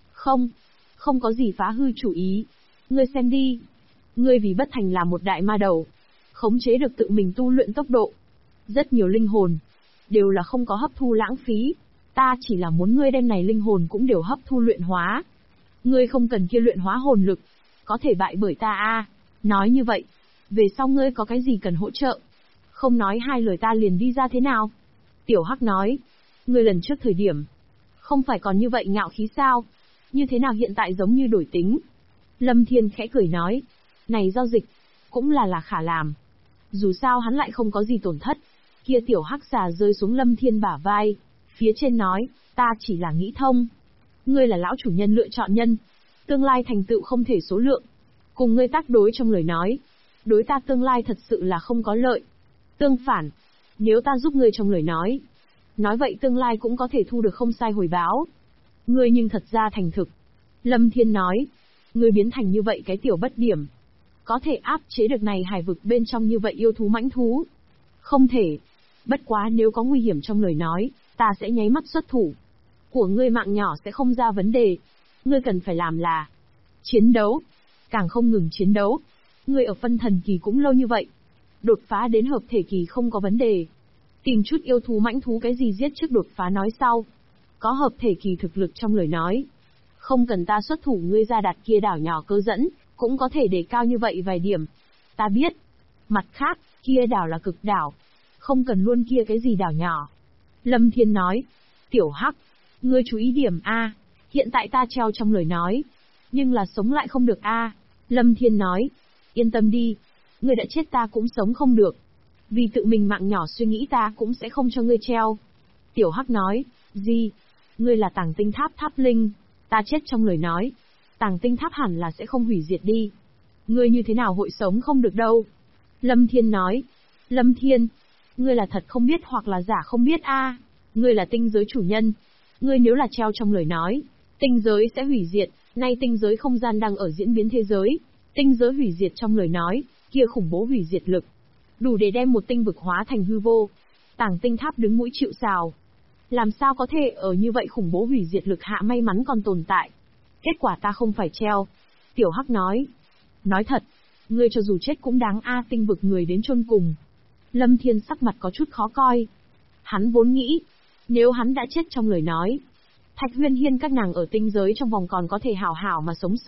Speaker 1: Không có gì phá hư chủ ý. Ngươi xem đi. Ngươi vì bất thành là một đại ma đầu, khống chế được tự mình tu luyện tốc độ. Rất nhiều linh hồn, đều là không có hấp thu lãng phí. Ta chỉ là muốn ngươi đem này linh hồn cũng đều hấp thu luyện hóa. Ngươi không cần kia luyện hóa hồn lực, có thể bại bởi ta a. Nói như vậy, về sau ngươi có cái gì cần hỗ trợ? Không nói hai lời ta liền đi ra thế nào? Tiểu Hắc nói. Ngươi lần trước thời điểm, không phải còn như vậy ngạo khí sao? Như thế nào hiện tại giống như đổi tính? Lâm Thiên khẽ cười nói. Này giao dịch, cũng là khả làm. Dù sao hắn lại không có gì tổn thất. Kia tiểu hắc xà rơi xuống Lâm Thiên bả vai. Phía trên nói, ta chỉ là nghĩ thông. Ngươi là lão chủ nhân lựa chọn nhân. Tương lai thành tựu không thể số lượng. Cùng ngươi tác đối trong lời nói. Đối ta tương lai thật sự là không có lợi. Tương phản, nếu ta giúp ngươi trong lời nói. Nói vậy tương lai cũng có thể thu được không sai hồi báo. Ngươi nhưng thật ra thành thực. Lâm Thiên nói. Ngươi biến thành như vậy cái tiểu bất điểm. Có thể áp chế được này hải vực bên trong như vậy yêu thú mãnh thú. Không thể. Bất quá nếu có nguy hiểm trong lời nói, ta sẽ nháy mắt xuất thủ. Của ngươi mạng nhỏ sẽ không ra vấn đề. Ngươi cần phải làm là chiến đấu. Càng không ngừng chiến đấu. Ngươi ở phân thần kỳ cũng lâu như vậy. Đột phá đến hợp thể kỳ không có vấn đề. Tìm chút yêu thú mãnh thú cái gì giết trước đột phá nói sau. Có hợp thể kỳ thực lực trong lời nói. Không cần ta xuất thủ ngươi ra đặt kia đảo nhỏ cơ dẫn, cũng có thể để cao như vậy vài điểm. Ta biết. Mặt khác, kia đảo là cực đảo. Không cần luôn kia cái gì đảo nhỏ. Lâm Thiên nói. Tiểu Hắc, ngươi chú ý điểm A. Hiện tại ta treo trong lời nói. Nhưng là sống lại không được A. Lâm Thiên nói. Yên tâm đi. Ngươi đã chết ta cũng sống không được. Vì tự mình mạng nhỏ suy nghĩ ta cũng sẽ không cho ngươi treo. Tiểu Hắc nói. Gì? Ngươi là Tàng Tinh Tháp Tháp Linh. Ta chết trong lời nói. Tàng Tinh Tháp hẳn là sẽ không hủy diệt đi. Ngươi như thế nào hội sống không được đâu. Lâm Thiên nói. Lâm Thiên, ngươi là thật không biết hoặc là giả không biết a. Ngươi là tinh giới chủ nhân. Ngươi nếu là treo trong lời nói, tinh giới sẽ hủy diệt. Nay tinh giới không gian đang ở diễn biến thế giới. Tinh giới hủy diệt trong lời nói, kia khủng bố hủy diệt lực. Đủ để đem một tinh vực hóa thành hư vô. Tàng Tinh Tháp đứng mũi chịu sào. Làm sao có thể ở như vậy khủng bố hủy diệt lực hạ may mắn còn tồn tại. Kết quả ta không phải treo. Tiểu Hắc nói. Nói thật, ngươi cho dù chết cũng đáng a. Tinh vực người đến chôn cùng. Lâm Thiên sắc mặt có chút khó coi. Hắn vốn nghĩ, nếu hắn đã chết trong lời nói, Thạch Huyên Hiên các nàng ở tinh giới trong vòng còn có thể hảo hảo mà sống sót.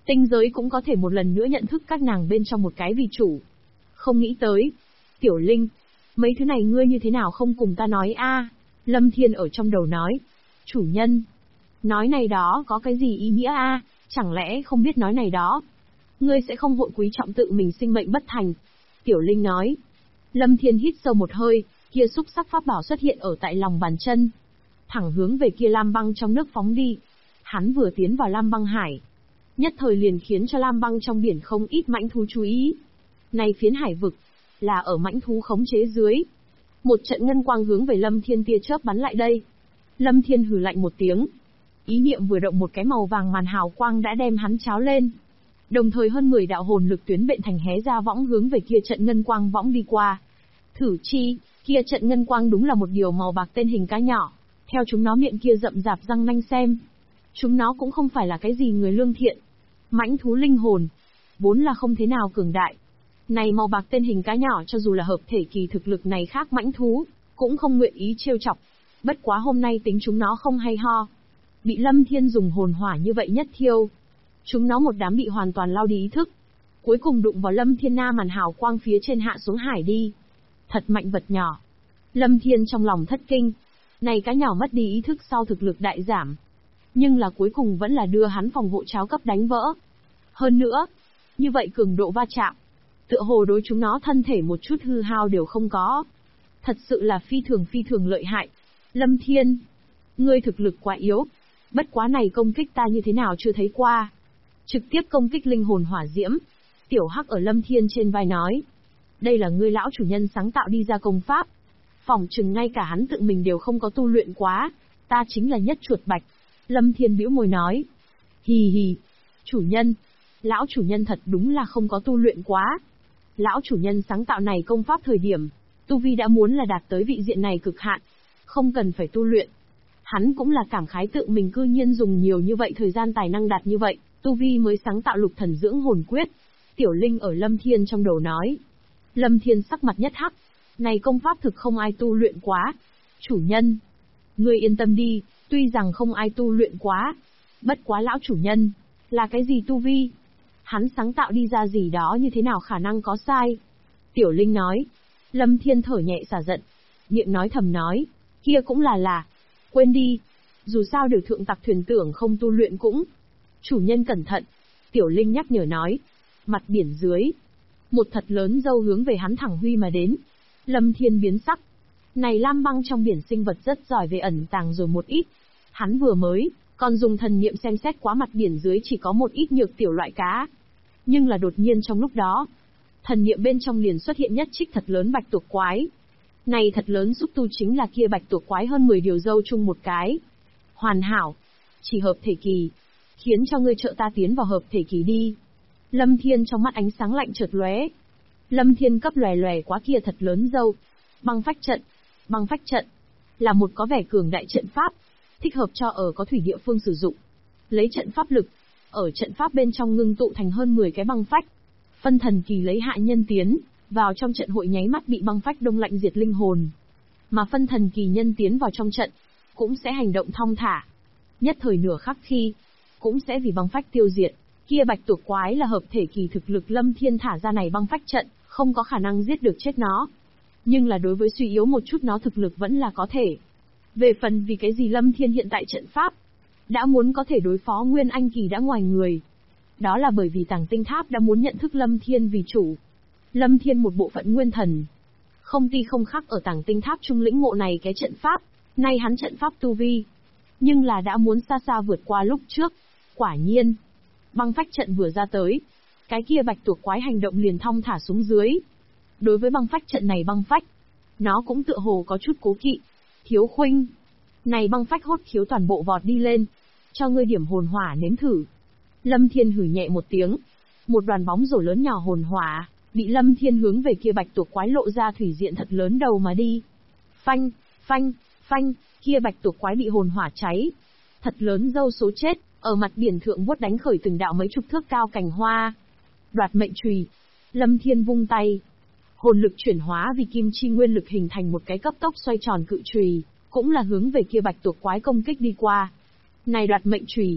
Speaker 1: Tinh giới cũng có thể một lần nữa nhận thức các nàng bên trong một cái vì chủ. Không nghĩ tới. Tiểu Linh, mấy thứ này ngươi như thế nào không cùng ta nói a? Lâm Thiên ở trong đầu nói. Chủ nhân, nói này đó có cái gì ý nghĩa a? Chẳng lẽ không biết nói này đó? Ngươi sẽ không vội quý trọng tự mình sinh mệnh bất thành. Tiểu Linh nói. Lâm Thiên hít sâu một hơi, kia xúc sắc pháp bảo xuất hiện ở tại lòng bàn chân. Thẳng hướng về kia lam băng trong nước phóng đi. Hắn vừa tiến vào lam băng hải. Nhất thời liền khiến cho lam băng trong biển không ít mãnh thú chú ý. Này phiến hải vực, là ở mãnh thú khống chế dưới. Một trận ngân quang hướng về Lâm Thiên tia chớp bắn lại đây. Lâm Thiên hừ lạnh một tiếng. Ý niệm vừa động một cái màu vàng màn hào quang đã đem hắn cháo lên. Đồng thời hơn 10 đạo hồn lực tuyến bện thành hé ra võng hướng về kia trận ngân quang võng đi qua. Thử chi, kia trận ngân quang đúng là một điều màu bạc tên hình cá nhỏ. Theo chúng nó miệng kia rậm rạp răng nanh xem. Chúng nó cũng không phải là cái gì người lương thiện. Mãnh thú linh hồn, vốn là không thế nào cường đại. Này màu bạc tên hình cá nhỏ cho dù là hợp thể kỳ thực lực này khác mãnh thú, cũng không nguyện ý trêu chọc. Bất quá hôm nay tính chúng nó không hay ho. Bị Lâm Thiên dùng hồn hỏa như vậy nhất thiêu. Chúng nó một đám bị hoàn toàn lao đi ý thức. Cuối cùng đụng vào Lâm Thiên na màn hào quang phía trên hạ xuống hải đi. Thật mạnh vật nhỏ. Lâm Thiên trong lòng thất kinh. Này cá nhỏ mất đi ý thức sau thực lực đại giảm. Nhưng là cuối cùng vẫn là đưa hắn phòng hộ cháo cấp đánh vỡ. Hơn nữa, như vậy cường độ va chạm. Tựa hồ đối chúng nó thân thể một chút hư hao đều không có. Thật sự là phi thường lợi hại. Lâm Thiên, ngươi thực lực quá yếu. Bất quá này công kích ta như thế nào chưa thấy qua. Trực tiếp công kích linh hồn hỏa diễm. Tiểu Hắc ở Lâm Thiên trên vai nói. Đây là ngươi lão chủ nhân sáng tạo đi ra công pháp. Phỏng chừng ngay cả hắn tự mình đều không có tu luyện quá. Ta chính là nhất chuột bạch. Lâm Thiên bĩu môi nói. Hì hì. Chủ nhân. Lão chủ nhân thật đúng là không có tu luyện quá. Lão chủ nhân sáng tạo này công pháp thời điểm, tu vi đã muốn là đạt tới vị diện này cực hạn. Không cần phải tu luyện. Hắn cũng là cảm khái tự mình cư nhiên dùng nhiều như vậy thời gian tài năng đạt như vậy, tu vi mới sáng tạo lục thần dưỡng hồn quyết. Tiểu Linh ở Lâm Thiên trong đầu nói. Lâm Thiên sắc mặt nhất hắc. Này công pháp thực không ai tu luyện quá. Chủ nhân. Ngươi yên tâm đi, tuy rằng không ai tu luyện quá. Bất quá lão chủ nhân. Là cái gì tu vi? Hắn sáng tạo đi ra gì đó như thế nào khả năng có sai? Tiểu Linh nói. Lâm Thiên thở nhẹ xả giận. Miệng nói thầm nói. Kia cũng là. Quên đi. Dù sao điều thượng tặc thuyền tưởng không tu luyện cũng. Chủ nhân cẩn thận. Tiểu Linh nhắc nhở nói. Mặt biển dưới. Một thật lớn dâu hướng về hắn thẳng huy mà đến. Lâm Thiên biến sắc. Này lam băng trong biển sinh vật rất giỏi về ẩn tàng rồi một ít. Hắn vừa mới, còn dùng thần niệm xem xét quá mặt biển dưới chỉ có một ít nhược tiểu loại cá. Nhưng là đột nhiên trong lúc đó, thần niệm bên trong liền xuất hiện nhất trích thật lớn bạch tuộc quái. Này thật lớn xúc tu chính là kia bạch tuộc quái hơn 10 điều dâu chung một cái. Hoàn hảo. Chỉ hợp thể kỳ. Khiến cho ngươi trợ ta tiến vào hợp thể kỳ đi. Lâm Thiên trong mắt ánh sáng lạnh chợt lóe. Lâm Thiên cấp lòe lòe quá kia thật lớn dâu. Băng phách trận. Băng phách trận là một có vẻ cường đại trận pháp, thích hợp cho ở có thủy địa phương sử dụng. Lấy trận pháp lực, ở trận pháp bên trong ngưng tụ thành hơn 10 cái băng phách. Phân thần kỳ lấy hạ nhân tiến vào trong trận hội nháy mắt bị băng phách đông lạnh diệt linh hồn. Mà phân thần kỳ nhân tiến vào trong trận, cũng sẽ hành động thong thả. Nhất thời nửa khắc khi, cũng sẽ vì băng phách tiêu diệt. Kia bạch tuộc quái là hợp thể kỳ thực lực Lâm Thiên thả ra này băng phách trận, không có khả năng giết được chết nó. Nhưng là đối với suy yếu một chút nó thực lực vẫn là có thể. Về phần vì cái gì Lâm Thiên hiện tại trận pháp, đã muốn có thể đối phó Nguyên Anh kỳ đã ngoài người. Đó là bởi vì Tàng Tinh Tháp đã muốn nhận thức Lâm Thiên vì chủ. Lâm Thiên một bộ phận nguyên thần. Không ti không khắc ở Tàng Tinh Tháp trung lĩnh ngộ này cái trận pháp, nay hắn trận pháp tu vi. Nhưng là đã muốn xa xa vượt qua lúc trước. Quả nhiên, băng phách trận vừa ra tới, cái kia bạch tuộc quái hành động liền thong thả xuống dưới. Đối với băng phách trận này băng phách, nó cũng tựa hồ có chút cố kỵ. Thiếu Khuynh, này băng phách hốt khiếu toàn bộ vọt đi lên, cho ngươi điểm hồn hỏa nếm thử. Lâm Thiên hử nhẹ một tiếng, một đoàn bóng rổ lớn nhỏ hồn hỏa, bị Lâm Thiên hướng về kia bạch tuộc quái lộ ra thủy diện thật lớn đầu mà đi. Phanh, phanh, phanh, kia bạch tuộc quái bị hồn hỏa cháy. Thật lớn dâu số chết, ở mặt biển thượng vuốt đánh khởi từng đạo mấy chục thước cao cành hoa. Đoạt mệnh chùy, Lâm Thiên vung tay. Hồn lực chuyển hóa vì kim chi nguyên lực hình thành một cái cấp tốc xoay tròn cự chùy, cũng là hướng về kia bạch tuộc quái công kích đi qua. Này đoạt mệnh chùy,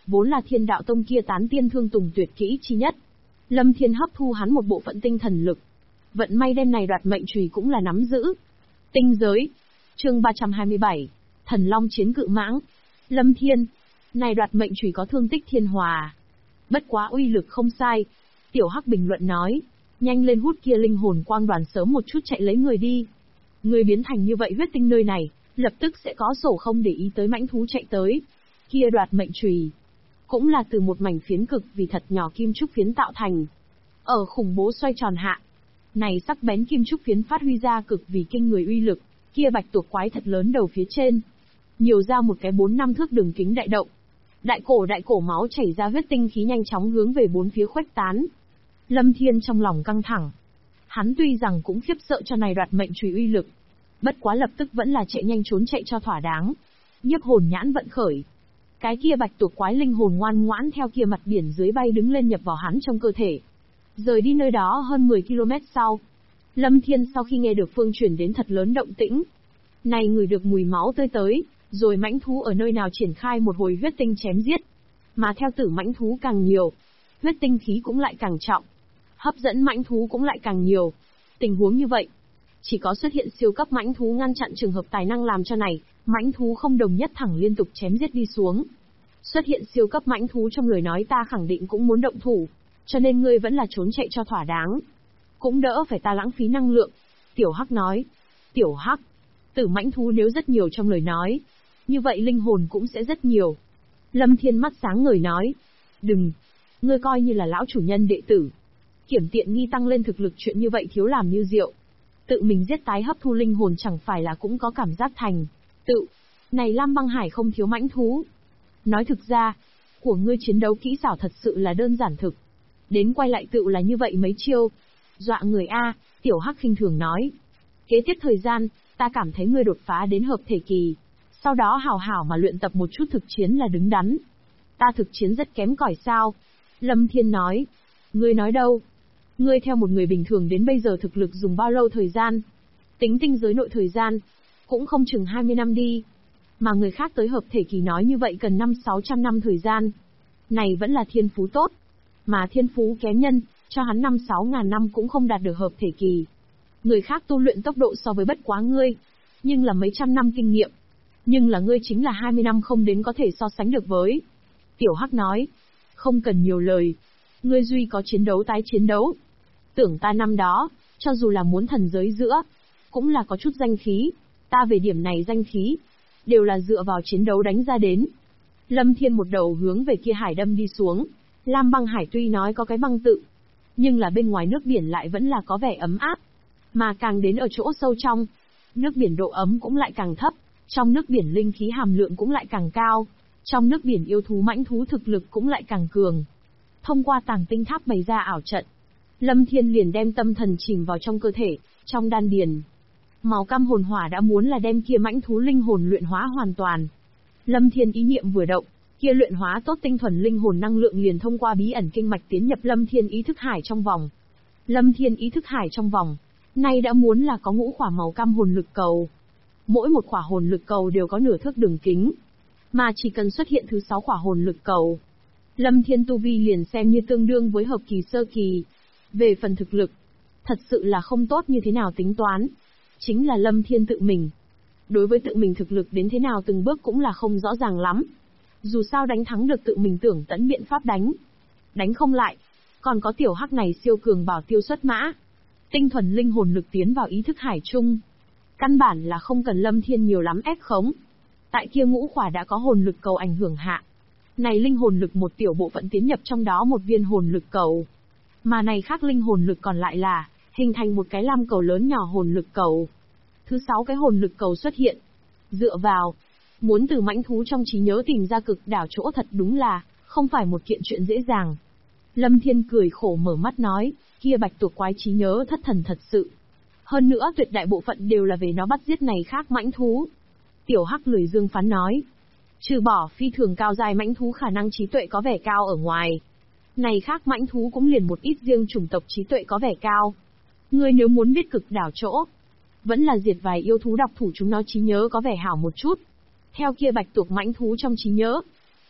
Speaker 1: vốn là Thiên Đạo Tông kia tán tiên thương tùng tuyệt kỹ chi nhất. Lâm Thiên hấp thu hắn một bộ phận tinh thần lực. Vận may đem này đoạt mệnh chùy cũng là nắm giữ. Tinh giới. Chương 327. Thần Long chiến cự mãng. Lâm Thiên. Này đoạt mệnh chùy có thương tích thiên hòa. Bất quá uy lực không sai. Tiểu Hắc bình luận nói. Nhanh lên hút kia linh hồn quang đoàn sớm một chút chạy lấy người đi. Người biến thành như vậy huyết tinh nơi này, lập tức sẽ có sổ không để ý tới mãnh thú chạy tới. Kia đoạt mệnh chùy cũng là từ một mảnh phiến cực vì thật nhỏ kim trúc phiến tạo thành. Ở khủng bố xoay tròn hạ, này sắc bén kim trúc phiến phát huy ra cực vì kinh người uy lực, kia bạch tuộc quái thật lớn đầu phía trên, nhiều ra một cái 4-5 thước đường kính đại động. Đại cổ máu chảy ra huyết tinh khí nhanh chóng hướng về bốn phía khuếch tán. Lâm Thiên trong lòng căng thẳng. Hắn tuy rằng cũng khiếp sợ cho này đoạt mệnh chùy uy lực, bất quá lập tức vẫn là chạy nhanh trốn chạy cho thỏa đáng. Nhiếp hồn nhãn vận khởi. Cái kia bạch tuộc quái linh hồn ngoan ngoãn theo kia mặt biển dưới bay đứng lên nhập vào hắn trong cơ thể. Rời đi nơi đó hơn 10 km sau. Lâm Thiên sau khi nghe được phương truyền đến thật lớn động tĩnh. Này ngửi được mùi máu tươi tới, rồi mãnh thú ở nơi nào triển khai một hồi huyết tinh chém giết. Mà theo tử mãnh thú càng nhiều, huyết tinh khí cũng lại càng trọng. Hấp dẫn mãnh thú cũng lại càng nhiều. Tình huống như vậy, chỉ có xuất hiện siêu cấp mãnh thú ngăn chặn trường hợp tài năng làm cho này, mãnh thú không đồng nhất thẳng liên tục chém giết đi xuống. Xuất hiện siêu cấp mãnh thú trong lời nói ta khẳng định cũng muốn động thủ, cho nên ngươi vẫn là trốn chạy cho thỏa đáng. Cũng đỡ phải ta lãng phí năng lượng. Tiểu Hắc nói. Tiểu Hắc, tử mãnh thú nếu rất nhiều trong lời nói, như vậy linh hồn cũng sẽ rất nhiều. Lâm Thiên mắt sáng ngời nói. Đừng, ngươi coi như là lão chủ nhân đệ tử. Kiểm tiện nghi tăng lên thực lực chuyện như vậy thiếu làm như rượu. Tự mình giết tái hấp thu linh hồn chẳng phải là cũng có cảm giác thành tự. Này Lam Băng Hải không thiếu mãnh thú. Nói thực ra, của ngươi chiến đấu kỹ xảo thật sự là đơn giản thực. Đến quay lại tự là như vậy mấy chiêu. Dọa người A, Tiểu Hắc khinh thường nói. Kế tiếp thời gian, ta cảm thấy ngươi đột phá đến hợp thể kỳ. Sau đó hào hảo mà luyện tập một chút thực chiến là đứng đắn. Ta thực chiến rất kém cỏi sao? Lâm Thiên nói. Ngươi nói đâu? Ngươi theo một người bình thường đến bây giờ thực lực dùng bao lâu thời gian? Tính tinh giới nội thời gian, cũng không chừng 20 năm đi. Mà người khác tới hợp thể kỳ nói như vậy cần 500-600 năm thời gian. Này vẫn là thiên phú tốt. Mà thiên phú kém nhân, cho hắn 5-6 ngàn năm cũng không đạt được hợp thể kỳ. Người khác tu luyện tốc độ so với bất quá ngươi, nhưng là mấy trăm năm kinh nghiệm. Nhưng là ngươi chính là 20 năm không đến có thể so sánh được với. Tiểu Hắc nói, không cần nhiều lời. Ngươi duy có chiến đấu tái chiến đấu. Tưởng ta năm đó, cho dù là muốn thần giới giữa, cũng là có chút danh khí. Ta về điểm này danh khí, đều là dựa vào chiến đấu đánh ra đến. Lâm Thiên một đầu hướng về kia hải đâm đi xuống. Lam Băng Hải tuy nói có cái băng tự, nhưng là bên ngoài nước biển lại vẫn là có vẻ ấm áp. Mà càng đến ở chỗ sâu trong, nước biển độ ấm cũng lại càng thấp, trong nước biển linh khí hàm lượng cũng lại càng cao, trong nước biển yêu thú mãnh thú thực lực cũng lại càng cường. Thông qua tàng tinh tháp bày ra ảo trận, Lâm Thiên liền đem tâm thần chìm vào trong cơ thể, trong đan điền. Màu cam hồn hỏa đã muốn là đem kia mãnh thú linh hồn luyện hóa hoàn toàn. Lâm Thiên ý niệm vừa động, kia luyện hóa tốt tinh thuần linh hồn năng lượng liền thông qua bí ẩn kinh mạch tiến nhập Lâm Thiên ý thức hải trong vòng. Lâm Thiên ý thức hải trong vòng, nay đã muốn là có ngũ khỏa màu cam hồn lực cầu. Mỗi một khỏa hồn lực cầu đều có nửa thước đường kính, mà chỉ cần xuất hiện thứ 6 khỏa hồn lực cầu, Lâm Thiên tu vi liền xem như tương đương với hợp kỳ sơ kỳ. Về phần thực lực, thật sự là không tốt như thế nào tính toán. Chính là Lâm Thiên tự mình. Đối với tự mình thực lực đến thế nào từng bước cũng là không rõ ràng lắm. Dù sao đánh thắng được tự mình tưởng tận biện pháp đánh. Đánh không lại, còn có Tiểu Hắc này siêu cường bảo tiêu xuất mã. Tinh thuần linh hồn lực tiến vào ý thức hải chung. Căn bản là không cần Lâm Thiên nhiều lắm ép khống. Tại kia ngũ khỏa đã có hồn lực cầu ảnh hưởng hạ. Này linh hồn lực một tiểu bộ phận tiến nhập trong đó một viên hồn lực cầu. Mà này khác linh hồn lực còn lại là, hình thành một cái lam cầu lớn nhỏ hồn lực cầu. Thứ 6 cái hồn lực cầu xuất hiện. Dựa vào, muốn từ mãnh thú trong trí nhớ tìm ra cực đảo chỗ thật đúng là, không phải một kiện chuyện dễ dàng. Lâm Thiên cười khổ mở mắt nói, kia bạch tuộc quái trí nhớ thất thần thật sự. Hơn nữa tuyệt đại bộ phận đều là về nó bắt giết này khác mãnh thú. Tiểu Hắc lười dương phán nói. Trừ bỏ phi thường cao dài mãnh thú khả năng trí tuệ có vẻ cao ở ngoài. Này khác mãnh thú cũng liền một ít riêng chủng tộc trí tuệ có vẻ cao. Ngươi nếu muốn biết cực đảo chỗ, vẫn là diệt vài yêu thú độc thủ chúng nó trí nhớ có vẻ hảo một chút. Theo kia bạch tuộc mãnh thú trong trí nhớ,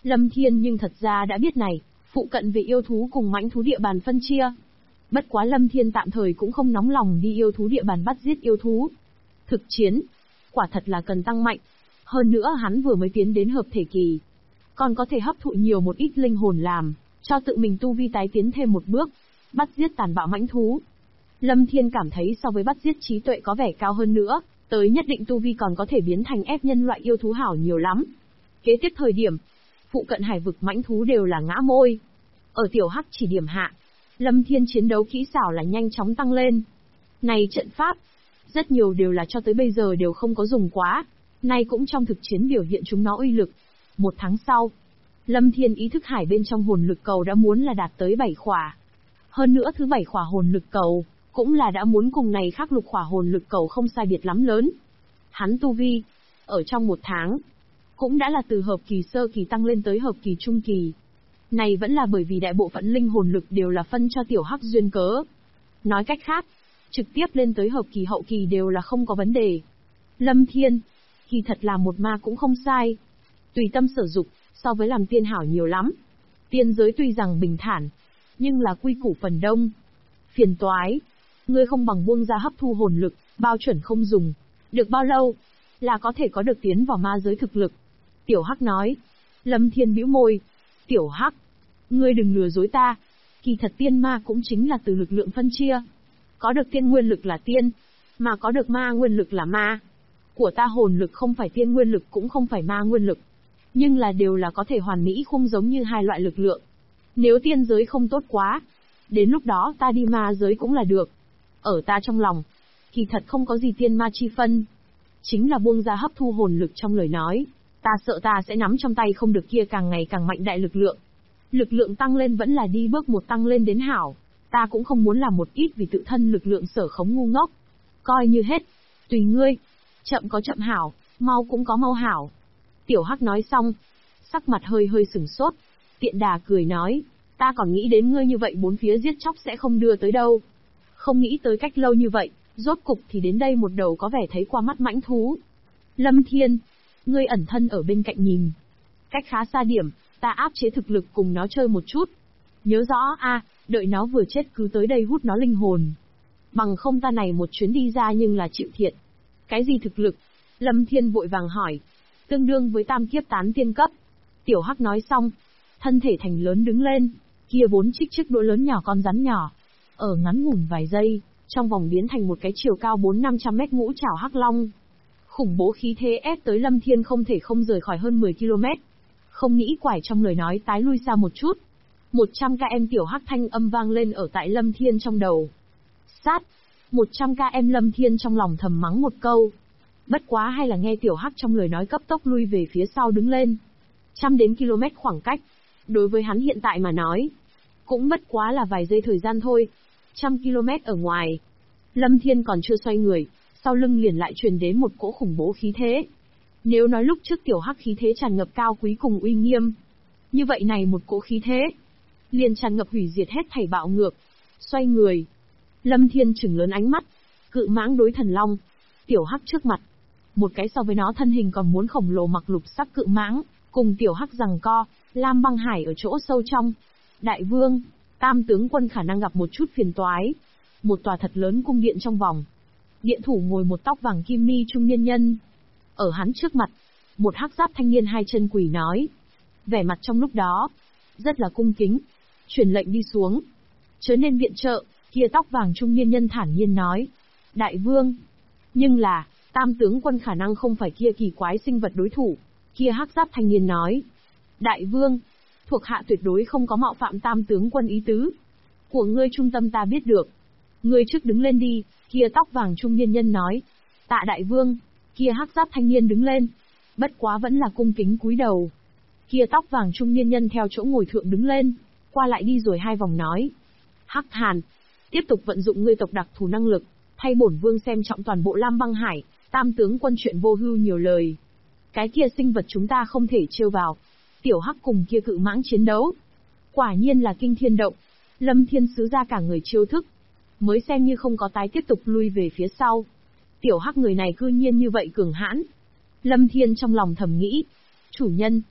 Speaker 1: Lâm Thiên nhưng thật ra đã biết này, phụ cận về yêu thú cùng mãnh thú địa bàn phân chia. Bất quá Lâm Thiên tạm thời cũng không nóng lòng đi yêu thú địa bàn bắt giết yêu thú. Thực chiến, quả thật là cần tăng mạnh. Hơn nữa hắn vừa mới tiến đến hợp thể kỳ, còn có thể hấp thụ nhiều một ít linh hồn làm, cho tự mình tu vi tái tiến thêm một bước, bắt giết tàn bạo mãnh thú. Lâm Thiên cảm thấy so với bắt giết trí tuệ có vẻ cao hơn nữa, tới nhất định tu vi còn có thể biến thành ép nhân loại yêu thú hảo nhiều lắm. Kế tiếp thời điểm, phụ cận hải vực mãnh thú đều là ngã môi. Ở tiểu hắc chỉ điểm hạ, Lâm Thiên chiến đấu kỹ xảo là nhanh chóng tăng lên. Này trận pháp, rất nhiều đều là cho tới bây giờ đều không có dùng quá, nay cũng trong thực chiến biểu hiện chúng nó uy lực. Một tháng sau, Lâm Thiên ý thức hải bên trong hồn lực cầu đã muốn là đạt tới 7 khỏa. Hơn nữa thứ 7 khỏa hồn lực cầu, cũng là đã muốn cùng này khác lục khỏa hồn lực cầu không sai biệt lắm lớn. Hắn tu vi, ở trong một tháng, cũng đã là từ hợp kỳ sơ kỳ tăng lên tới hợp kỳ trung kỳ. Này vẫn là bởi vì đại bộ phận linh hồn lực đều là phân cho tiểu hắc duyên cớ. Nói cách khác, trực tiếp lên tới hợp kỳ hậu kỳ đều là không có vấn đề. Lâm Thiên, kỳ thật là một ma cũng không sai. Tùy tâm sở dục, so với làm tiên hảo nhiều lắm. Tiên giới tuy rằng bình thản, nhưng là quy củ phần đông. Phiền toái, ngươi không bằng buông ra hấp thu hồn lực, bao chuẩn không dùng. Được bao lâu, là có thể có được tiến vào ma giới thực lực. Tiểu Hắc nói. Lâm Thiên bĩu môi. Tiểu Hắc, ngươi đừng lừa dối ta. Kỳ thật tiên ma cũng chính là từ lực lượng phân chia. Có được tiên nguyên lực là tiên, mà có được ma nguyên lực là ma. Của ta hồn lực không phải tiên nguyên lực cũng không phải ma nguyên lực, nhưng là đều là có thể hoàn mỹ không giống như hai loại lực lượng. Nếu tiên giới không tốt quá, đến lúc đó ta đi ma giới cũng là được. Ở ta trong lòng, kỳ thật không có gì tiên ma chi phân. Chính là buông ra hấp thu hồn lực trong lời nói, ta sợ ta sẽ nắm trong tay không được kia càng ngày càng mạnh đại lực lượng. Lực lượng tăng lên vẫn là đi bước một tăng lên đến hảo, ta cũng không muốn làm một ít vì tự thân lực lượng sở khống ngu ngốc. Coi như hết, tùy ngươi, chậm có chậm hảo, mau cũng có mau hảo. Tiểu Hắc nói xong, sắc mặt hơi hơi sửng sốt, tiện đà cười nói, ta còn nghĩ đến ngươi như vậy bốn phía giết chóc sẽ không đưa tới đâu. Không nghĩ tới cách lâu như vậy, rốt cục thì đến đây một đầu có vẻ thấy qua mắt mãnh thú. Lâm Thiên, ngươi ẩn thân ở bên cạnh nhìn. Cách khá xa điểm, ta áp chế thực lực cùng nó chơi một chút. Nhớ rõ đợi nó vừa chết cứ tới đây hút nó linh hồn. Bằng không ta này một chuyến đi ra nhưng là chịu thiệt. Cái gì thực lực? Lâm Thiên vội vàng hỏi. Tương đương với tam kiếp tán tiên cấp. Tiểu Hắc nói xong, thân thể thành lớn đứng lên, kia 4 chiếc đũa lớn nhỏ con rắn nhỏ. Ở ngắn ngủn vài giây, trong vòng biến thành một cái chiều cao 400-500 mét ngũ trảo hắc long. Khủng bố khí thế ép tới Lâm Thiên không thể không rời khỏi hơn 10 km. Không nghĩ quải trong lời nói tái lui xa một chút. 100 km tiểu hắc thanh âm vang lên ở tại Lâm Thiên trong đầu. Sát! 100 km Lâm Thiên trong lòng thầm mắng một câu. Bất quá hay là nghe tiểu hắc trong lời nói cấp tốc lui về phía sau đứng lên. Trăm đến km khoảng cách. Đối với hắn hiện tại mà nói, cũng bất quá là vài giây thời gian thôi. 100 km ở ngoài. Lâm Thiên còn chưa xoay người, sau lưng liền lại truyền đến một cỗ khủng bố khí thế. Nếu nói lúc trước tiểu hắc khí thế tràn ngập cao quý cùng uy nghiêm, như vậy này một cỗ khí thế, liền tràn ngập hủy diệt hết thảy bạo ngược. Xoay người, Lâm Thiên trừng lớn ánh mắt, cự mãng đối thần long. Tiểu hắc trước mặt, một cái so với nó thân hình còn muốn khổng lồ mặc lục sắc cự mãng, cùng tiểu hắc giằng co, Lam Băng Hải ở chỗ sâu trong. Đại vương, Tam tướng quân khả năng gặp một chút phiền toái. Một tòa thật lớn cung điện trong vòng. Điện thủ ngồi một tóc vàng kim mi trung niên nhân. Ở hắn trước mặt, một hắc giáp thanh niên hai chân quỳ nói. Vẻ mặt trong lúc đó, rất là cung kính. Truyền lệnh đi xuống. Chớ nên viện trợ, kia tóc vàng trung niên nhân thản nhiên nói. Đại vương. Nhưng là, Tam tướng quân khả năng không phải kia kỳ quái sinh vật đối thủ. Kia hắc giáp thanh niên nói. Đại vương, thuộc hạ tuyệt đối không có mạo phạm Tam tướng quân ý tứ. Của ngươi trung tâm ta biết được. Ngươi trước đứng lên đi, kia tóc vàng trung niên nhân nói. Tạ đại vương, kia hắc giáp thanh niên đứng lên. Bất quá vẫn là cung kính cúi đầu. Kia tóc vàng trung niên nhân theo chỗ ngồi thượng đứng lên, qua lại đi rồi 2 vòng nói. Hắc Hàn, tiếp tục vận dụng ngươi tộc đặc thù năng lực, thay bổn vương xem trọng toàn bộ Lam Băng Hải, Tam tướng quân chuyện vô hưu nhiều lời. Cái kia sinh vật chúng ta không thể trêu vào. Tiểu hắc cùng kia cự mãng chiến đấu. Quả nhiên là kinh thiên động. Lâm Thiên sứ ra cả người chiêu thức. Mới xem như không có tái tiếp tục lui về phía sau. Tiểu hắc người này cư nhiên như vậy cường hãn. Lâm Thiên trong lòng thầm nghĩ. Chủ nhân.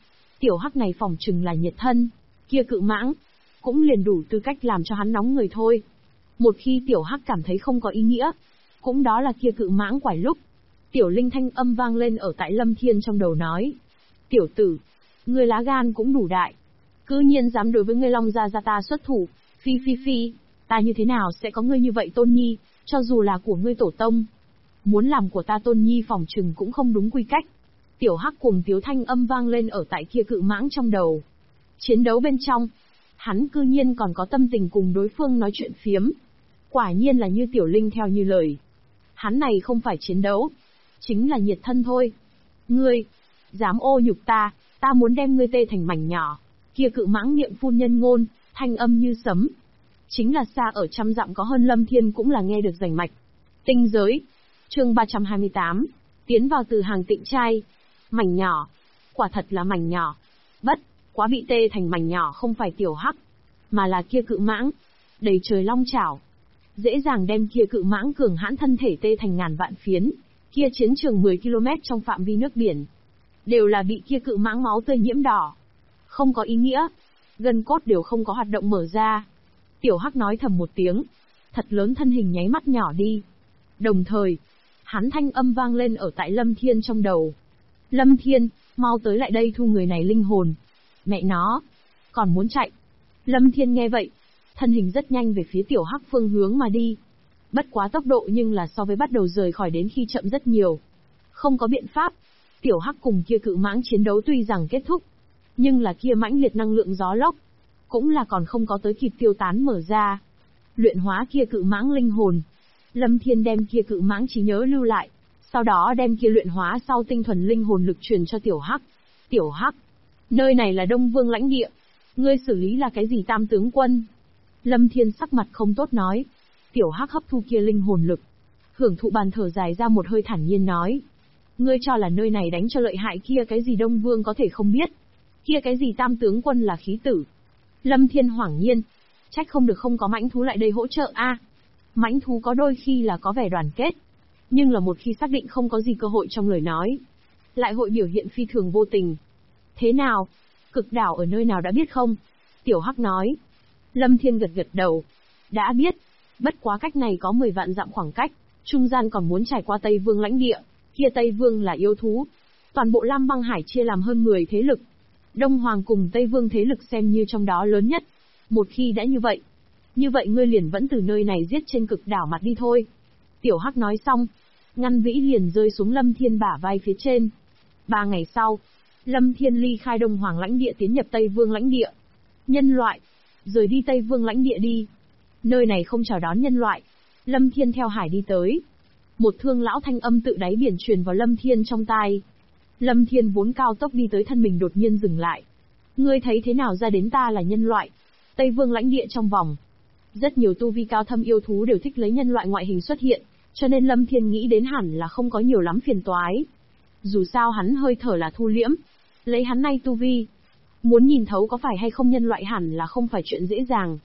Speaker 1: Tiểu Hắc này phỏng chừng là nhiệt thân, kia cự mãng, cũng liền đủ tư cách làm cho hắn nóng người thôi. Một khi Tiểu Hắc cảm thấy không có ý nghĩa, cũng đó là kia cự mãng quải lúc. Tiểu Linh thanh âm vang lên ở tại Lâm Thiên trong đầu nói. Tiểu tử, ngươi lá gan cũng đủ đại. Cứ nhiên dám đối với ngươi Long Gia Gia ta xuất thủ, phi phi phi, ta như thế nào sẽ có ngươi như vậy Tôn Nhi, cho dù là của ngươi tổ tông. Muốn làm của ta Tôn Nhi phỏng chừng cũng không đúng quy cách. Tiểu Hắc cùng tiếu thanh âm vang lên ở tại kia cự mãng trong đầu. Chiến đấu bên trong, hắn cư nhiên còn có tâm tình cùng đối phương nói chuyện phiếm. Quả nhiên là như Tiểu Linh theo như lời. Hắn này không phải chiến đấu, chính là nhiệt thân thôi. Ngươi, dám ô nhục ta muốn đem ngươi tê thành mảnh nhỏ. Kia cự mãng niệm phun nhân ngôn, thanh âm như sấm. Chính là xa ở trăm dặm có hơn Lâm Thiên cũng là nghe được rành mạch. Tinh giới. Chương 328. Tiến vào từ hàng tịnh trai. Mảnh nhỏ. Quả thật là mảnh nhỏ. Bất, quá bị tê thành mảnh nhỏ không phải Tiểu Hắc, mà là kia cự mãng. Đầy trời long chảo. Dễ dàng đem kia cự mãng cường hãn thân thể tê thành ngàn vạn phiến. Kia chiến trường 10 km trong phạm vi nước biển. Đều là bị kia cự mãng máu tươi nhiễm đỏ. Không có ý nghĩa. Gân cốt đều không có hoạt động mở ra. Tiểu Hắc nói thầm một tiếng. Thật lớn thân hình nháy mắt nhỏ đi. Đồng thời, hắn thanh âm vang lên ở tại Lâm Thiên trong đầu. Lâm Thiên, mau tới lại đây thu người này linh hồn. Mẹ nó, còn muốn chạy. Lâm Thiên nghe vậy, thân hình rất nhanh về phía Tiểu Hắc phương hướng mà đi. Bất quá tốc độ nhưng là so với bắt đầu rời khỏi đến khi chậm rất nhiều. Không có biện pháp, Tiểu Hắc cùng kia cự mãng chiến đấu tuy rằng kết thúc, nhưng là kia mãnh liệt năng lượng gió lốc, cũng là còn không có tới kịp tiêu tán mở ra. Luyện hóa kia cự mãng linh hồn. Lâm Thiên đem kia cự mãng trí nhớ lưu lại, sau đó đem kia luyện hóa sau tinh thuần linh hồn lực truyền cho Tiểu Hắc. Tiểu Hắc, nơi này là Đông Vương lãnh địa, ngươi xử lý là cái gì Tam tướng quân? Lâm Thiên sắc mặt không tốt nói. Tiểu Hắc hấp thu kia linh hồn lực, hưởng thụ bàn thở dài ra một hơi thản nhiên nói. Ngươi cho là nơi này đánh cho lợi hại kia cái gì Đông Vương có thể không biết. Kia cái gì Tam tướng quân là khí tử. Lâm Thiên hoảng nhiên. Trách không được không có mãnh thú lại đây hỗ trợ a. Mãnh thú có đôi khi là có vẻ đoàn kết, nhưng là một khi xác định không có gì cơ hội trong lời nói, lại hội biểu hiện phi thường vô tình. Thế nào? Cực đảo ở nơi nào đã biết không? Tiểu Hắc nói. Lâm Thiên gật gật đầu. Đã biết. Bất quá cách này có 10 vạn dặm khoảng cách, trung gian còn muốn trải qua Tây Vương lãnh địa. Kia Tây Vương là yêu thú. Toàn bộ Lam Băng Hải chia làm hơn 10 thế lực. Đông Hoàng cùng Tây Vương thế lực xem như trong đó lớn nhất. Một khi đã như vậy ngươi liền vẫn từ nơi này giết trên cực đảo mặt đi thôi. Tiểu Hắc nói xong, ngăn vĩ liền rơi xuống Lâm Thiên bả vai phía trên. 3 ngày sau, Lâm Thiên ly khai Đông Hoàng lãnh địa tiến nhập Tây Vương lãnh địa. Nhân loại, rời đi Tây Vương lãnh địa đi. Nơi này không chào đón nhân loại. Lâm Thiên theo hải đi tới. Một thương lão thanh âm tự đáy biển truyền vào Lâm Thiên trong tai. Lâm Thiên vốn cao tốc đi tới thân mình đột nhiên dừng lại. Ngươi thấy thế nào ra đến ta là nhân loại? Tây Vương lãnh địa trong vòng, rất nhiều tu vi cao thâm yêu thú đều thích lấy nhân loại ngoại hình xuất hiện, cho nên Lâm Thiên nghĩ đến hẳn là không có nhiều lắm phiền toái. Dù sao hắn hơi thở là thu liễm, lấy hắn nay tu vi, muốn nhìn thấu có phải hay không nhân loại hẳn là không phải chuyện dễ dàng.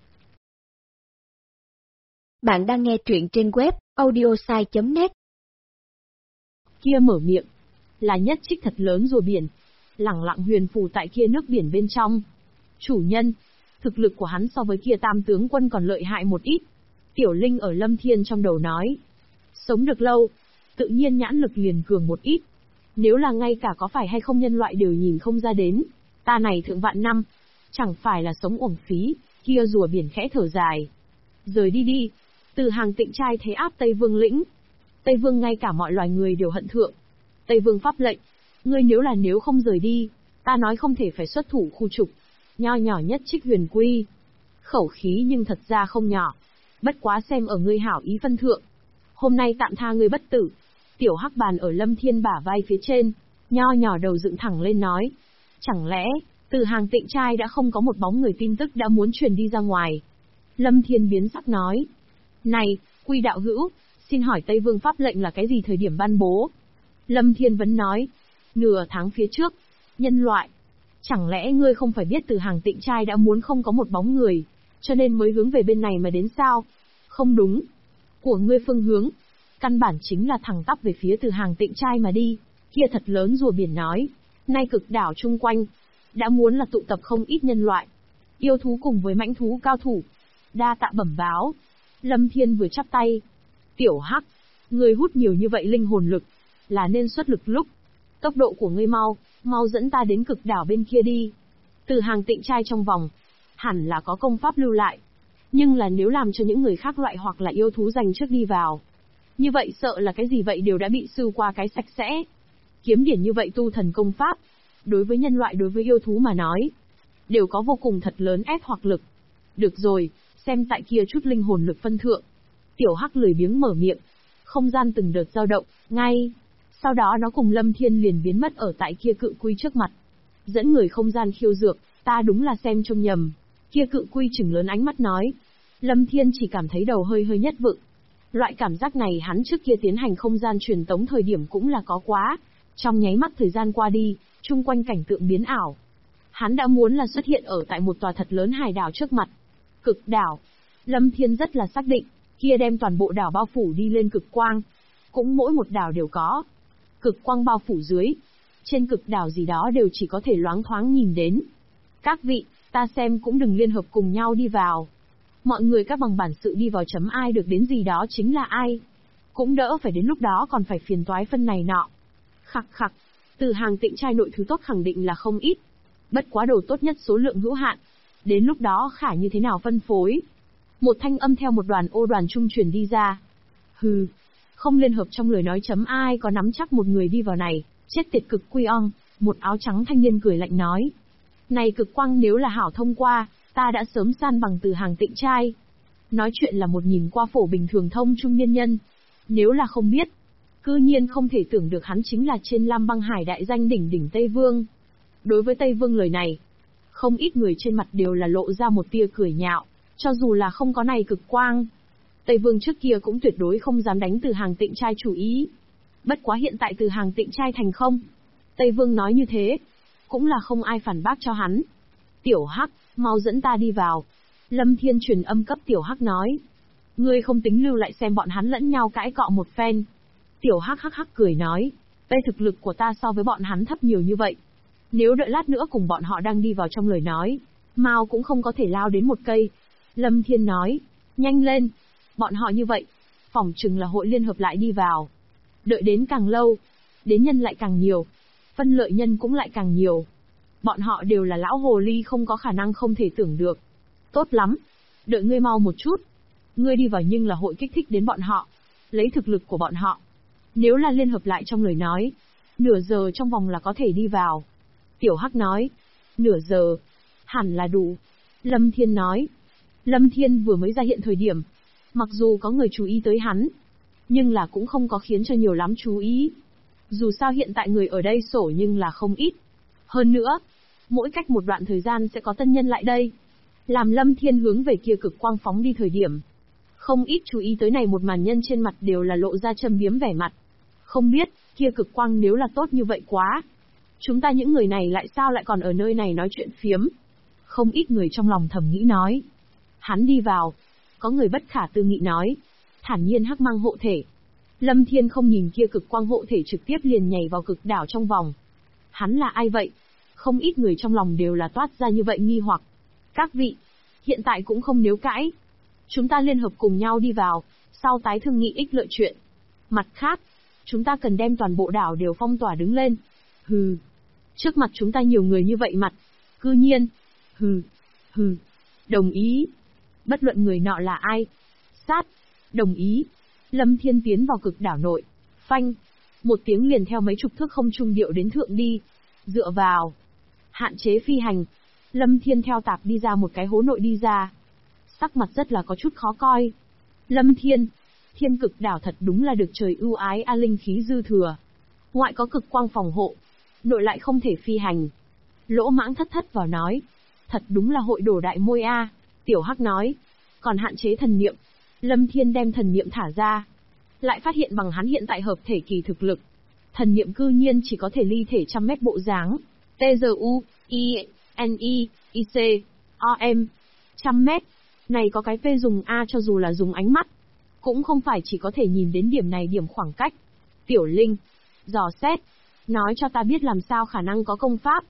Speaker 2: Bạn đang nghe truyện trên web audiosai.net.
Speaker 1: Kia mở miệng, là nhất trích thật lớn rùa biển, lẳng lặng huyền phù tại kia nước biển bên trong. Chủ nhân, thực lực của hắn so với kia Tam tướng quân còn lợi hại một ít. Tiểu Linh ở Lâm Thiên trong đầu nói. Sống được lâu, tự nhiên nhãn lực liền cường một ít. Nếu là ngay cả có phải hay không nhân loại đều nhìn không ra đến, ta này thượng vạn năm, chẳng phải là sống uổng phí. Kia rùa biển khẽ thở dài. Rời đi đi, từ hàng tịnh trai thế áp Tây Vương lĩnh. Tây Vương ngay cả mọi loài người đều hận thượng. Tây Vương pháp lệnh, ngươi nếu không rời đi, ta nói không thể phải xuất thủ khu trục. Nho nhỏ nhất trích huyền quy. Khẩu khí nhưng thật ra không nhỏ. Bất quá xem ở ngươi hảo ý phân thượng. Hôm nay tạm tha ngươi bất tử. Tiểu Hắc bàn ở Lâm Thiên bả vai phía trên, nho nhỏ đầu dựng thẳng lên nói. Chẳng lẽ, từ hàng tịnh trai đã không có một bóng người tin tức đã muốn truyền đi ra ngoài? Lâm Thiên biến sắc nói. Này, Quy đạo hữu, xin hỏi Tây Vương pháp lệnh là cái gì thời điểm ban bố? Lâm Thiên vẫn nói. Nửa tháng phía trước, nhân loại. Chẳng lẽ ngươi không phải biết từ hàng tịnh trai đã muốn không có một bóng người, cho nên mới hướng về bên này mà đến sao? Không đúng. Của ngươi phương hướng, căn bản chính là thẳng tắp về phía từ hàng tịnh trai mà đi. Kia thật lớn rùa biển nói. Nay cực đảo chung quanh, đã muốn là tụ tập không ít nhân loại, yêu thú cùng với mãnh thú cao thủ. Đa tạ bẩm báo. Lâm Thiên vừa chắp tay. Tiểu Hắc, ngươi hút nhiều như vậy linh hồn lực, là nên xuất lực lúc. Tốc độ của ngươi mau dẫn ta đến cực đảo bên kia đi. Từ Hàng Tịnh trai trong vòng, hẳn là có công pháp lưu lại. Nhưng là nếu làm cho những người khác loại hoặc là yêu thú giành trước đi vào, như vậy sợ là cái gì vậy đều đã bị sư qua cái sạch sẽ. Kiếm điển như vậy tu thần công pháp, đối với nhân loại đối với yêu thú mà nói, đều có vô cùng thật lớn ép hoặc lực. Được rồi, xem tại kia chút linh hồn lực phân thượng. Tiểu Hắc lười biếng mở miệng, không gian từng đợt dao động, ngay. Sau đó nó cùng Lâm Thiên liền biến mất ở tại kia cự quy trước mặt. Dẫn người không gian khiêu dược, ta đúng là xem trông nhầm. Kia cự quy chừng lớn ánh mắt nói. Lâm Thiên chỉ cảm thấy đầu hơi nhất vựng. Loại cảm giác này hắn trước kia tiến hành không gian truyền tống thời điểm cũng là có quá. Trong nháy mắt thời gian qua đi, chung quanh cảnh tượng biến ảo. Hắn đã muốn là xuất hiện ở tại một tòa thật lớn hải đảo trước mặt. Cực đảo. Lâm Thiên rất là xác định, kia đem toàn bộ đảo bao phủ đi lên cực quang. Cũng mỗi một đảo đều có. Cực quang bao phủ dưới. Trên cực đảo gì đó đều chỉ có thể loáng thoáng nhìn đến. Các vị, ta xem cũng đừng liên hợp cùng nhau đi vào. Mọi người các bằng bản sự đi vào chấm ai được đến gì đó chính là ai. Cũng đỡ phải đến lúc đó còn phải phiền toái phân này nọ. Khặc khặc, Từ Hàng Tịnh trai nội thứ tốt khẳng định là không ít. Bất quá đồ tốt nhất số lượng hữu hạn. Đến lúc đó khả như thế nào phân phối. Một thanh âm theo một đoàn ô đoàn trung truyền đi ra. Hừ, không liên hợp trong lời nói chấm ai có nắm chắc một người đi vào này, chết tiệt cực quy ong, một áo trắng thanh niên cười lạnh nói. Này cực quang nếu là hảo thông qua, ta đã sớm san bằng Từ Hàng Tịnh trai. Nói chuyện là một nhìn qua phổ bình thường thông trung niên nhân. Nếu là không biết, cư nhiên không thể tưởng được hắn chính là trên Lam Băng Hải đại danh đỉnh đỉnh Tây Vương. Đối với Tây Vương lời này, không ít người trên mặt đều là lộ ra một tia cười nhạo, cho dù là không có này cực quang. Tây Vương trước kia cũng tuyệt đối không dám đánh Từ Hàng Tịnh trai chủ ý. Bất quá hiện tại Từ Hàng Tịnh trai thành không. Tây Vương nói như thế, cũng là không ai phản bác cho hắn. Tiểu Hắc, mau dẫn ta đi vào. Lâm Thiên truyền âm cấp Tiểu Hắc nói. Ngươi không tính lưu lại xem bọn hắn lẫn nhau cãi cọ một phen. Tiểu Hắc hắc hắc cười nói. Thực lực của ta so với bọn hắn thấp nhiều như vậy. Nếu đợi lát nữa cùng bọn họ đang đi vào trong lời nói, Mao cũng không có thể lao đến một cây. Lâm Thiên nói. Nhanh lên. Bọn họ như vậy, phỏng chừng là hội liên hợp lại đi vào. Đợi đến càng lâu, đến nhân lại càng nhiều, phân lợi nhân cũng lại càng nhiều. Bọn họ đều là lão hồ ly không có khả năng không thể tưởng được. Tốt lắm, đợi ngươi mau một chút. Ngươi đi vào nhưng là hội kích thích đến bọn họ, lấy thực lực của bọn họ. Nếu là liên hợp lại trong lời nói, nửa giờ trong vòng là có thể đi vào. Tiểu Hắc nói, nửa giờ, hẳn là đủ. Lâm Thiên nói, Lâm Thiên vừa mới ra hiện thời điểm, mặc dù có người chú ý tới hắn, nhưng là cũng không có khiến cho nhiều lắm chú ý. Dù sao hiện tại người ở đây sổ nhưng là không ít. Hơn nữa, mỗi cách một đoạn thời gian sẽ có tân nhân lại đây. Làm Lâm Thiên hướng về kia cực quang phóng đi thời điểm. Không ít chú ý tới này một màn nhân trên mặt đều là lộ ra châm biếm vẻ mặt. Không biết, kia cực quang nếu là tốt như vậy quá. Chúng ta những người này lại sao lại còn ở nơi này nói chuyện phiếm. Không ít người trong lòng thầm nghĩ nói. Hắn đi vào. Có người bất khả tư nghị nói. Thản nhiên hắc mang hộ thể. Lâm Thiên không nhìn kia cực quang hộ thể trực tiếp liền nhảy vào cực đảo trong vòng. Hắn là ai vậy? Không ít người trong lòng đều là toát ra như vậy nghi hoặc. Các vị, hiện tại cũng không nếu cãi. Chúng ta liên hợp cùng nhau đi vào, sau tái thương nghị ích lợi chuyện. Mặt khác, chúng ta cần đem toàn bộ đảo đều phong tỏa đứng lên. Hừ. Trước mặt chúng ta nhiều người như vậy mặt. Cư nhiên. Hừ. Hừ. Đồng ý. Bất luận người nọ là ai. Sát. Đồng ý. Lâm Thiên tiến vào cực đảo nội. Phanh. Một tiếng liền theo mấy chục thước không trung điệu đến thượng đi. Dựa vào. Hạn chế phi hành. Lâm Thiên theo tạp đi ra một cái hố nội đi ra. Sắc mặt rất là có chút khó coi. Lâm Thiên. Thiên cực đảo thật đúng là được trời ưu ái a, linh khí dư thừa. Ngoại có cực quang phòng hộ. Nội lại không thể phi hành. Lỗ Mãng thất vào nói. Thật đúng là hội đổ đại môi a. Tiểu Hắc nói. Còn hạn chế thần niệm. Lâm Thiên đem thần niệm thả ra. Lại phát hiện bằng hắn hiện tại hợp thể kỳ thực lực. Thần niệm cư nhiên chỉ có thể ly thể 100 mét bộ dáng. TZU, IC, OM. 100 mét. Này có cái phê dùng A cho dù là dùng ánh mắt. Cũng không phải chỉ có thể nhìn đến điểm này điểm khoảng cách. Tiểu Linh. Dò xét. Nói cho ta biết làm sao khả năng có công pháp.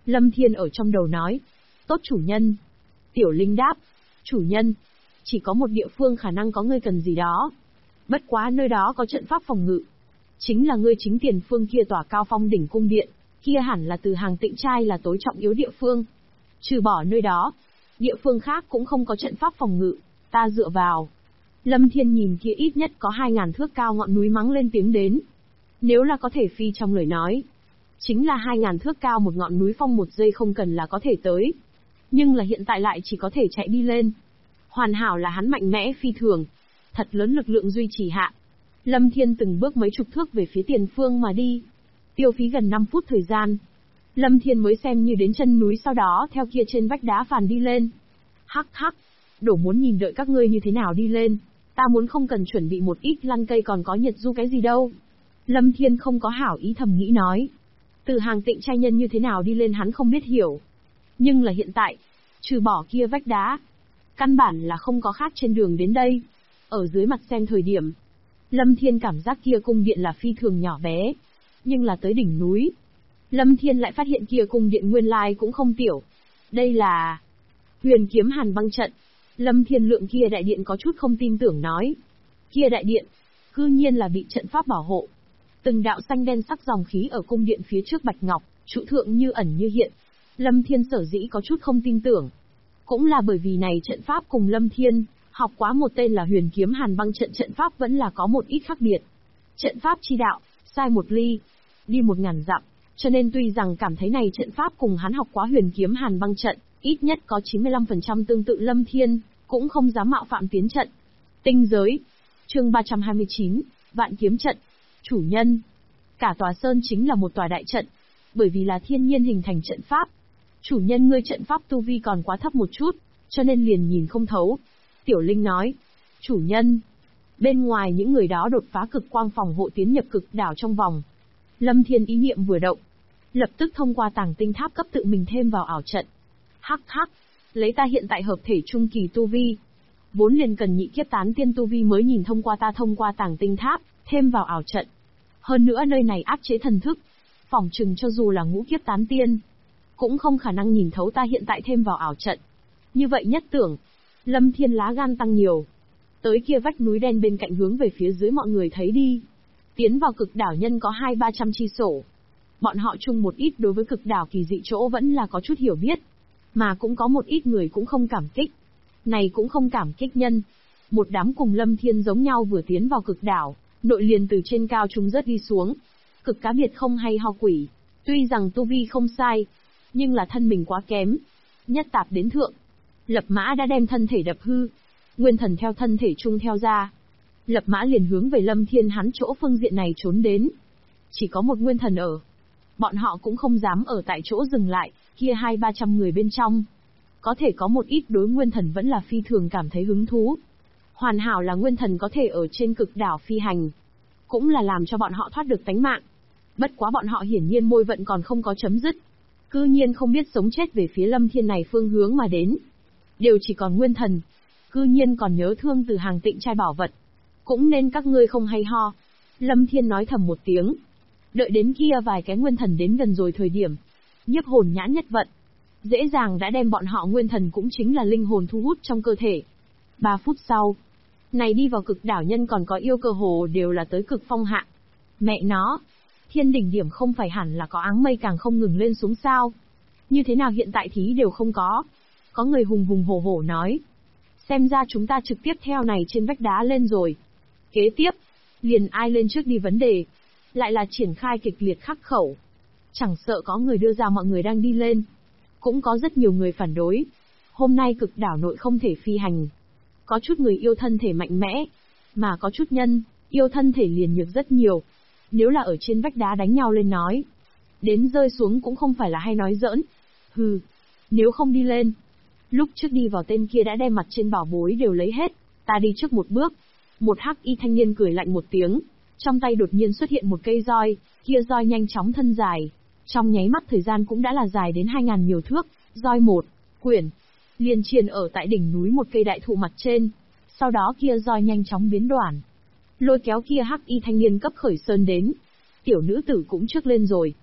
Speaker 1: Lâm Thiên ở trong đầu nói. Tốt chủ nhân. Tiểu Linh đáp. Chủ nhân, chỉ có một địa phương khả năng có ngươi cần gì đó. Bất quá nơi đó có trận pháp phòng ngự. Chính là ngươi chính tiền phương kia tòa cao phong đỉnh cung điện, kia hẳn là từ hàng tịnh trai là tối trọng yếu địa phương. Trừ bỏ nơi đó, địa phương khác cũng không có trận pháp phòng ngự, ta dựa vào. Lâm Thiên nhìn kia ít nhất có 2000 thước cao ngọn núi mắng lên tiếng đến. Nếu là có thể phi trong lời nói, chính là 2000 thước cao một ngọn núi phong một giây không cần là có thể tới. Nhưng là hiện tại lại chỉ có thể chạy đi lên. Hoàn hảo là hắn mạnh mẽ phi thường, thật lớn lực lượng duy trì hạ. Lâm Thiên từng bước mấy chục thước về phía tiền phương mà đi. Tiêu phí gần 5 phút thời gian. Lâm Thiên mới xem như đến chân núi, sau đó theo kia trên vách đá phàn đi lên. Hắc hắc, đổ muốn nhìn đợi các ngươi như thế nào đi lên. Ta muốn không cần chuẩn bị một ít lăn cây còn có nhiệt du cái gì đâu. Lâm Thiên không có hảo ý thầm nghĩ nói. Từ hàng tịnh trai nhân như thế nào đi lên hắn không biết hiểu. Nhưng là hiện tại, trừ bỏ kia vách đá, căn bản là không có khác trên đường đến đây. Ở dưới mặt xem thời điểm, Lâm Thiên cảm giác kia cung điện là phi thường nhỏ bé. Nhưng là tới đỉnh núi, Lâm Thiên lại phát hiện kia cung điện nguyên lai cũng không tiểu. Đây là Huyền Kiếm Hàn Băng Trận. Lâm Thiên lượng kia đại điện có chút không tin tưởng nói. Kia đại điện, cư nhiên là bị trận pháp bảo hộ. Từng đạo xanh đen sắc dòng khí ở cung điện phía trước bạch ngọc, trụ thượng như ẩn như hiện. Lâm Thiên sở dĩ có chút không tin tưởng. Cũng là bởi vì này trận pháp cùng Lâm Thiên học quá một tên là Huyền Kiếm Hàn Băng Trận, trận pháp vẫn là có một ít khác biệt. Trận pháp chi đạo, sai một ly, đi 1000 dặm, cho nên tuy rằng cảm thấy này trận pháp cùng hắn học quá Huyền Kiếm Hàn Băng Trận, ít nhất có 95% tương tự, Lâm Thiên cũng không dám mạo phạm tiến trận. Tinh giới, chương 329, Vạn Kiếm Trận. Chủ nhân, cả tòa sơn chính là một tòa đại trận, bởi vì là thiên nhiên hình thành trận pháp. Chủ nhân ngươi trận pháp tu vi còn quá thấp một chút, cho nên liền nhìn không thấu. Tiểu Linh nói, chủ nhân, bên ngoài những người đó đột phá cực quang phòng hộ tiến nhập cực đảo trong vòng. Lâm Thiên ý niệm vừa động, lập tức thông qua tàng tinh tháp cấp tự mình thêm vào ảo trận. Hắc hắc, lấy ta hiện tại hợp thể trung kỳ tu vi, vốn liền cần nhị kiếp tán tiên tu vi mới nhìn thông qua ta thông qua tàng tinh tháp, thêm vào ảo trận. Hơn nữa nơi này áp chế thần thức, phỏng chừng cho dù là ngũ kiếp tán tiên, cũng không khả năng nhìn thấu ta hiện tại thêm vào ảo trận. Như vậy nhất tưởng, Lâm Thiên lá gan tăng nhiều. Tới kia vách núi đen bên cạnh hướng về phía dưới mọi người thấy đi. Tiến vào cực đảo nhân có 200-300 chi sổ. Bọn họ chung một ít đối với cực đảo kỳ dị chỗ vẫn là có chút hiểu biết. Mà cũng có một ít người cũng không cảm kích. Này cũng không cảm kích nhân. Một đám cùng Lâm Thiên giống nhau vừa tiến vào cực đảo, nội liền từ trên cao trung rớt đi xuống. Cực cá biệt không hay ho quỷ. Tuy rằng tu vi không sai, nhưng là thân mình quá kém. Nhất tạp đến thượng. Lập Mã đã đem thân thể đập hư. Nguyên thần theo thân thể chung theo ra. Lập Mã liền hướng về Lâm Thiên hắn chỗ phương diện này trốn đến. Chỉ có một nguyên thần ở. Bọn họ cũng không dám ở tại chỗ dừng lại, kia 200-300 người bên trong. Có thể có một ít đối nguyên thần vẫn là phi thường cảm thấy hứng thú. Hoàn hảo là nguyên thần có thể ở trên cực đảo phi hành. Cũng là làm cho bọn họ thoát được tánh mạng. Bất quá bọn họ hiển nhiên môi vận còn không có chấm dứt. Cư nhiên không biết sống chết về phía Lâm Thiên này phương hướng mà đến. Đều chỉ còn nguyên thần. Cư nhiên còn nhớ thương từ hàng tịnh trai bảo vật. Cũng nên các ngươi không hay ho. Lâm Thiên nói thầm một tiếng. Đợi đến kia vài cái nguyên thần đến gần rồi thời điểm. Nhiếp hồn nhãn nhất vận. Dễ dàng đã đem bọn họ nguyên thần cũng chính là linh hồn thu hút trong cơ thể. 3 phút sau. Này đi vào cực đảo nhân còn có yêu cơ hồ đều là tới cực phong hạ. Mẹ nó. Thiên đỉnh điểm không phải hẳn là có áng mây càng không ngừng lên xuống sao. Như thế nào hiện tại thí đều không có. Có người hùng hùng hổ hổ nói. Xem ra chúng ta trực tiếp theo này trên vách đá lên rồi. Kế tiếp, liền ai lên trước đi vấn đề. Lại là triển khai kịch liệt khắc khẩu. Chẳng sợ có người đưa ra mọi người đang đi lên. Cũng có rất nhiều người phản đối. Hôm nay cực đảo nội không thể phi hành. Có chút người yêu thân thể mạnh mẽ. Mà có chút nhân, yêu thân thể liền nhược rất nhiều. Nếu là ở trên vách đá đánh nhau lên nói. Đến rơi xuống cũng không phải là hay nói giỡn. Hừ, nếu không đi lên. Lúc trước đi vào tên kia đã đem mặt trên bảo bối đều lấy hết. Ta đi trước một bước. Một hắc y thanh niên cười lạnh một tiếng. Trong tay đột nhiên xuất hiện một cây roi. Kia roi nhanh chóng thân dài. Trong nháy mắt thời gian cũng đã là dài đến 2000 nhiều thước. Roi một quyển. Liền triền ở tại đỉnh núi một cây đại thụ mặt trên. Sau đó kia roi nhanh chóng biến đoạn. Lôi kéo kia hắc y thanh niên cấp khởi sơn đến. Tiểu nữ tử cũng trước lên rồi.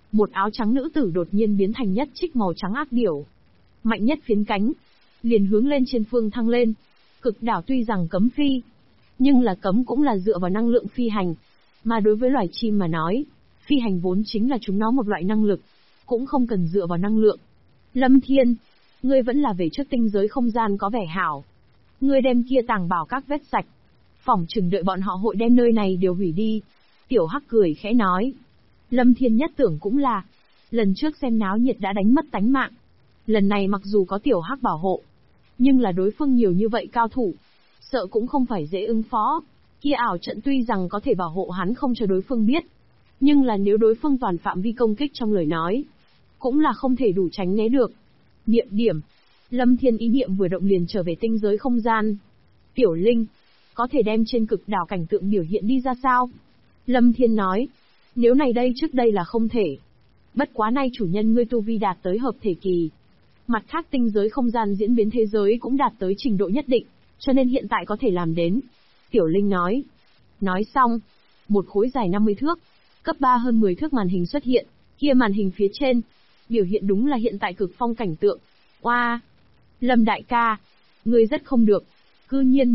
Speaker 1: một áo trắng nữ tử đột nhiên biến thành nhất trích màu trắng ác điểu. Mạnh nhất phiến cánh, liền hướng lên trên phương thăng lên. Cực đảo tuy rằng cấm phi, nhưng là cấm cũng là dựa vào năng lượng phi hành. Mà đối với loài chim mà nói, phi hành vốn chính là chúng nó một loại năng lực, cũng không cần dựa vào năng lượng. Lâm Thiên, ngươi vẫn là về trước tinh giới không gian có vẻ hảo. Ngươi đem kia tàng bảo các vết sạch, phỏng chừng đợi bọn họ hội đem nơi này đều hủy đi. Tiểu Hắc cười khẽ nói. Lâm Thiên nhất tưởng cũng là, lần trước xem náo nhiệt đã đánh mất tánh mạng. Lần này mặc dù có Tiểu Hắc bảo hộ, nhưng là đối phương nhiều như vậy cao thủ, sợ cũng không phải dễ ứng phó. Kia ảo trận tuy rằng có thể bảo hộ hắn không cho đối phương biết, nhưng là nếu đối phương toàn phạm vi công kích trong lời nói, cũng là không thể đủ tránh né được. Niệm điểm. Lâm Thiên ý niệm vừa động liền trở về tinh giới không gian. Tiểu Linh, có thể đem trên cực đảo cảnh tượng biểu hiện đi ra sao? Lâm Thiên nói, nếu này đây trước đây là không thể. Bất quá nay chủ nhân ngươi tu vi đạt tới hợp thể kỳ. Mặt khác tinh giới không gian diễn biến thế giới cũng đạt tới trình độ nhất định, cho nên hiện tại có thể làm đến. Tiểu Linh nói. Nói xong, một khối dài 50 thước, cấp 3 hơn 10 thước màn hình xuất hiện, kia màn hình phía trên, biểu hiện đúng là hiện tại cực phong cảnh tượng. Oa! Lâm đại ca, ngươi rất không được, cư nhiên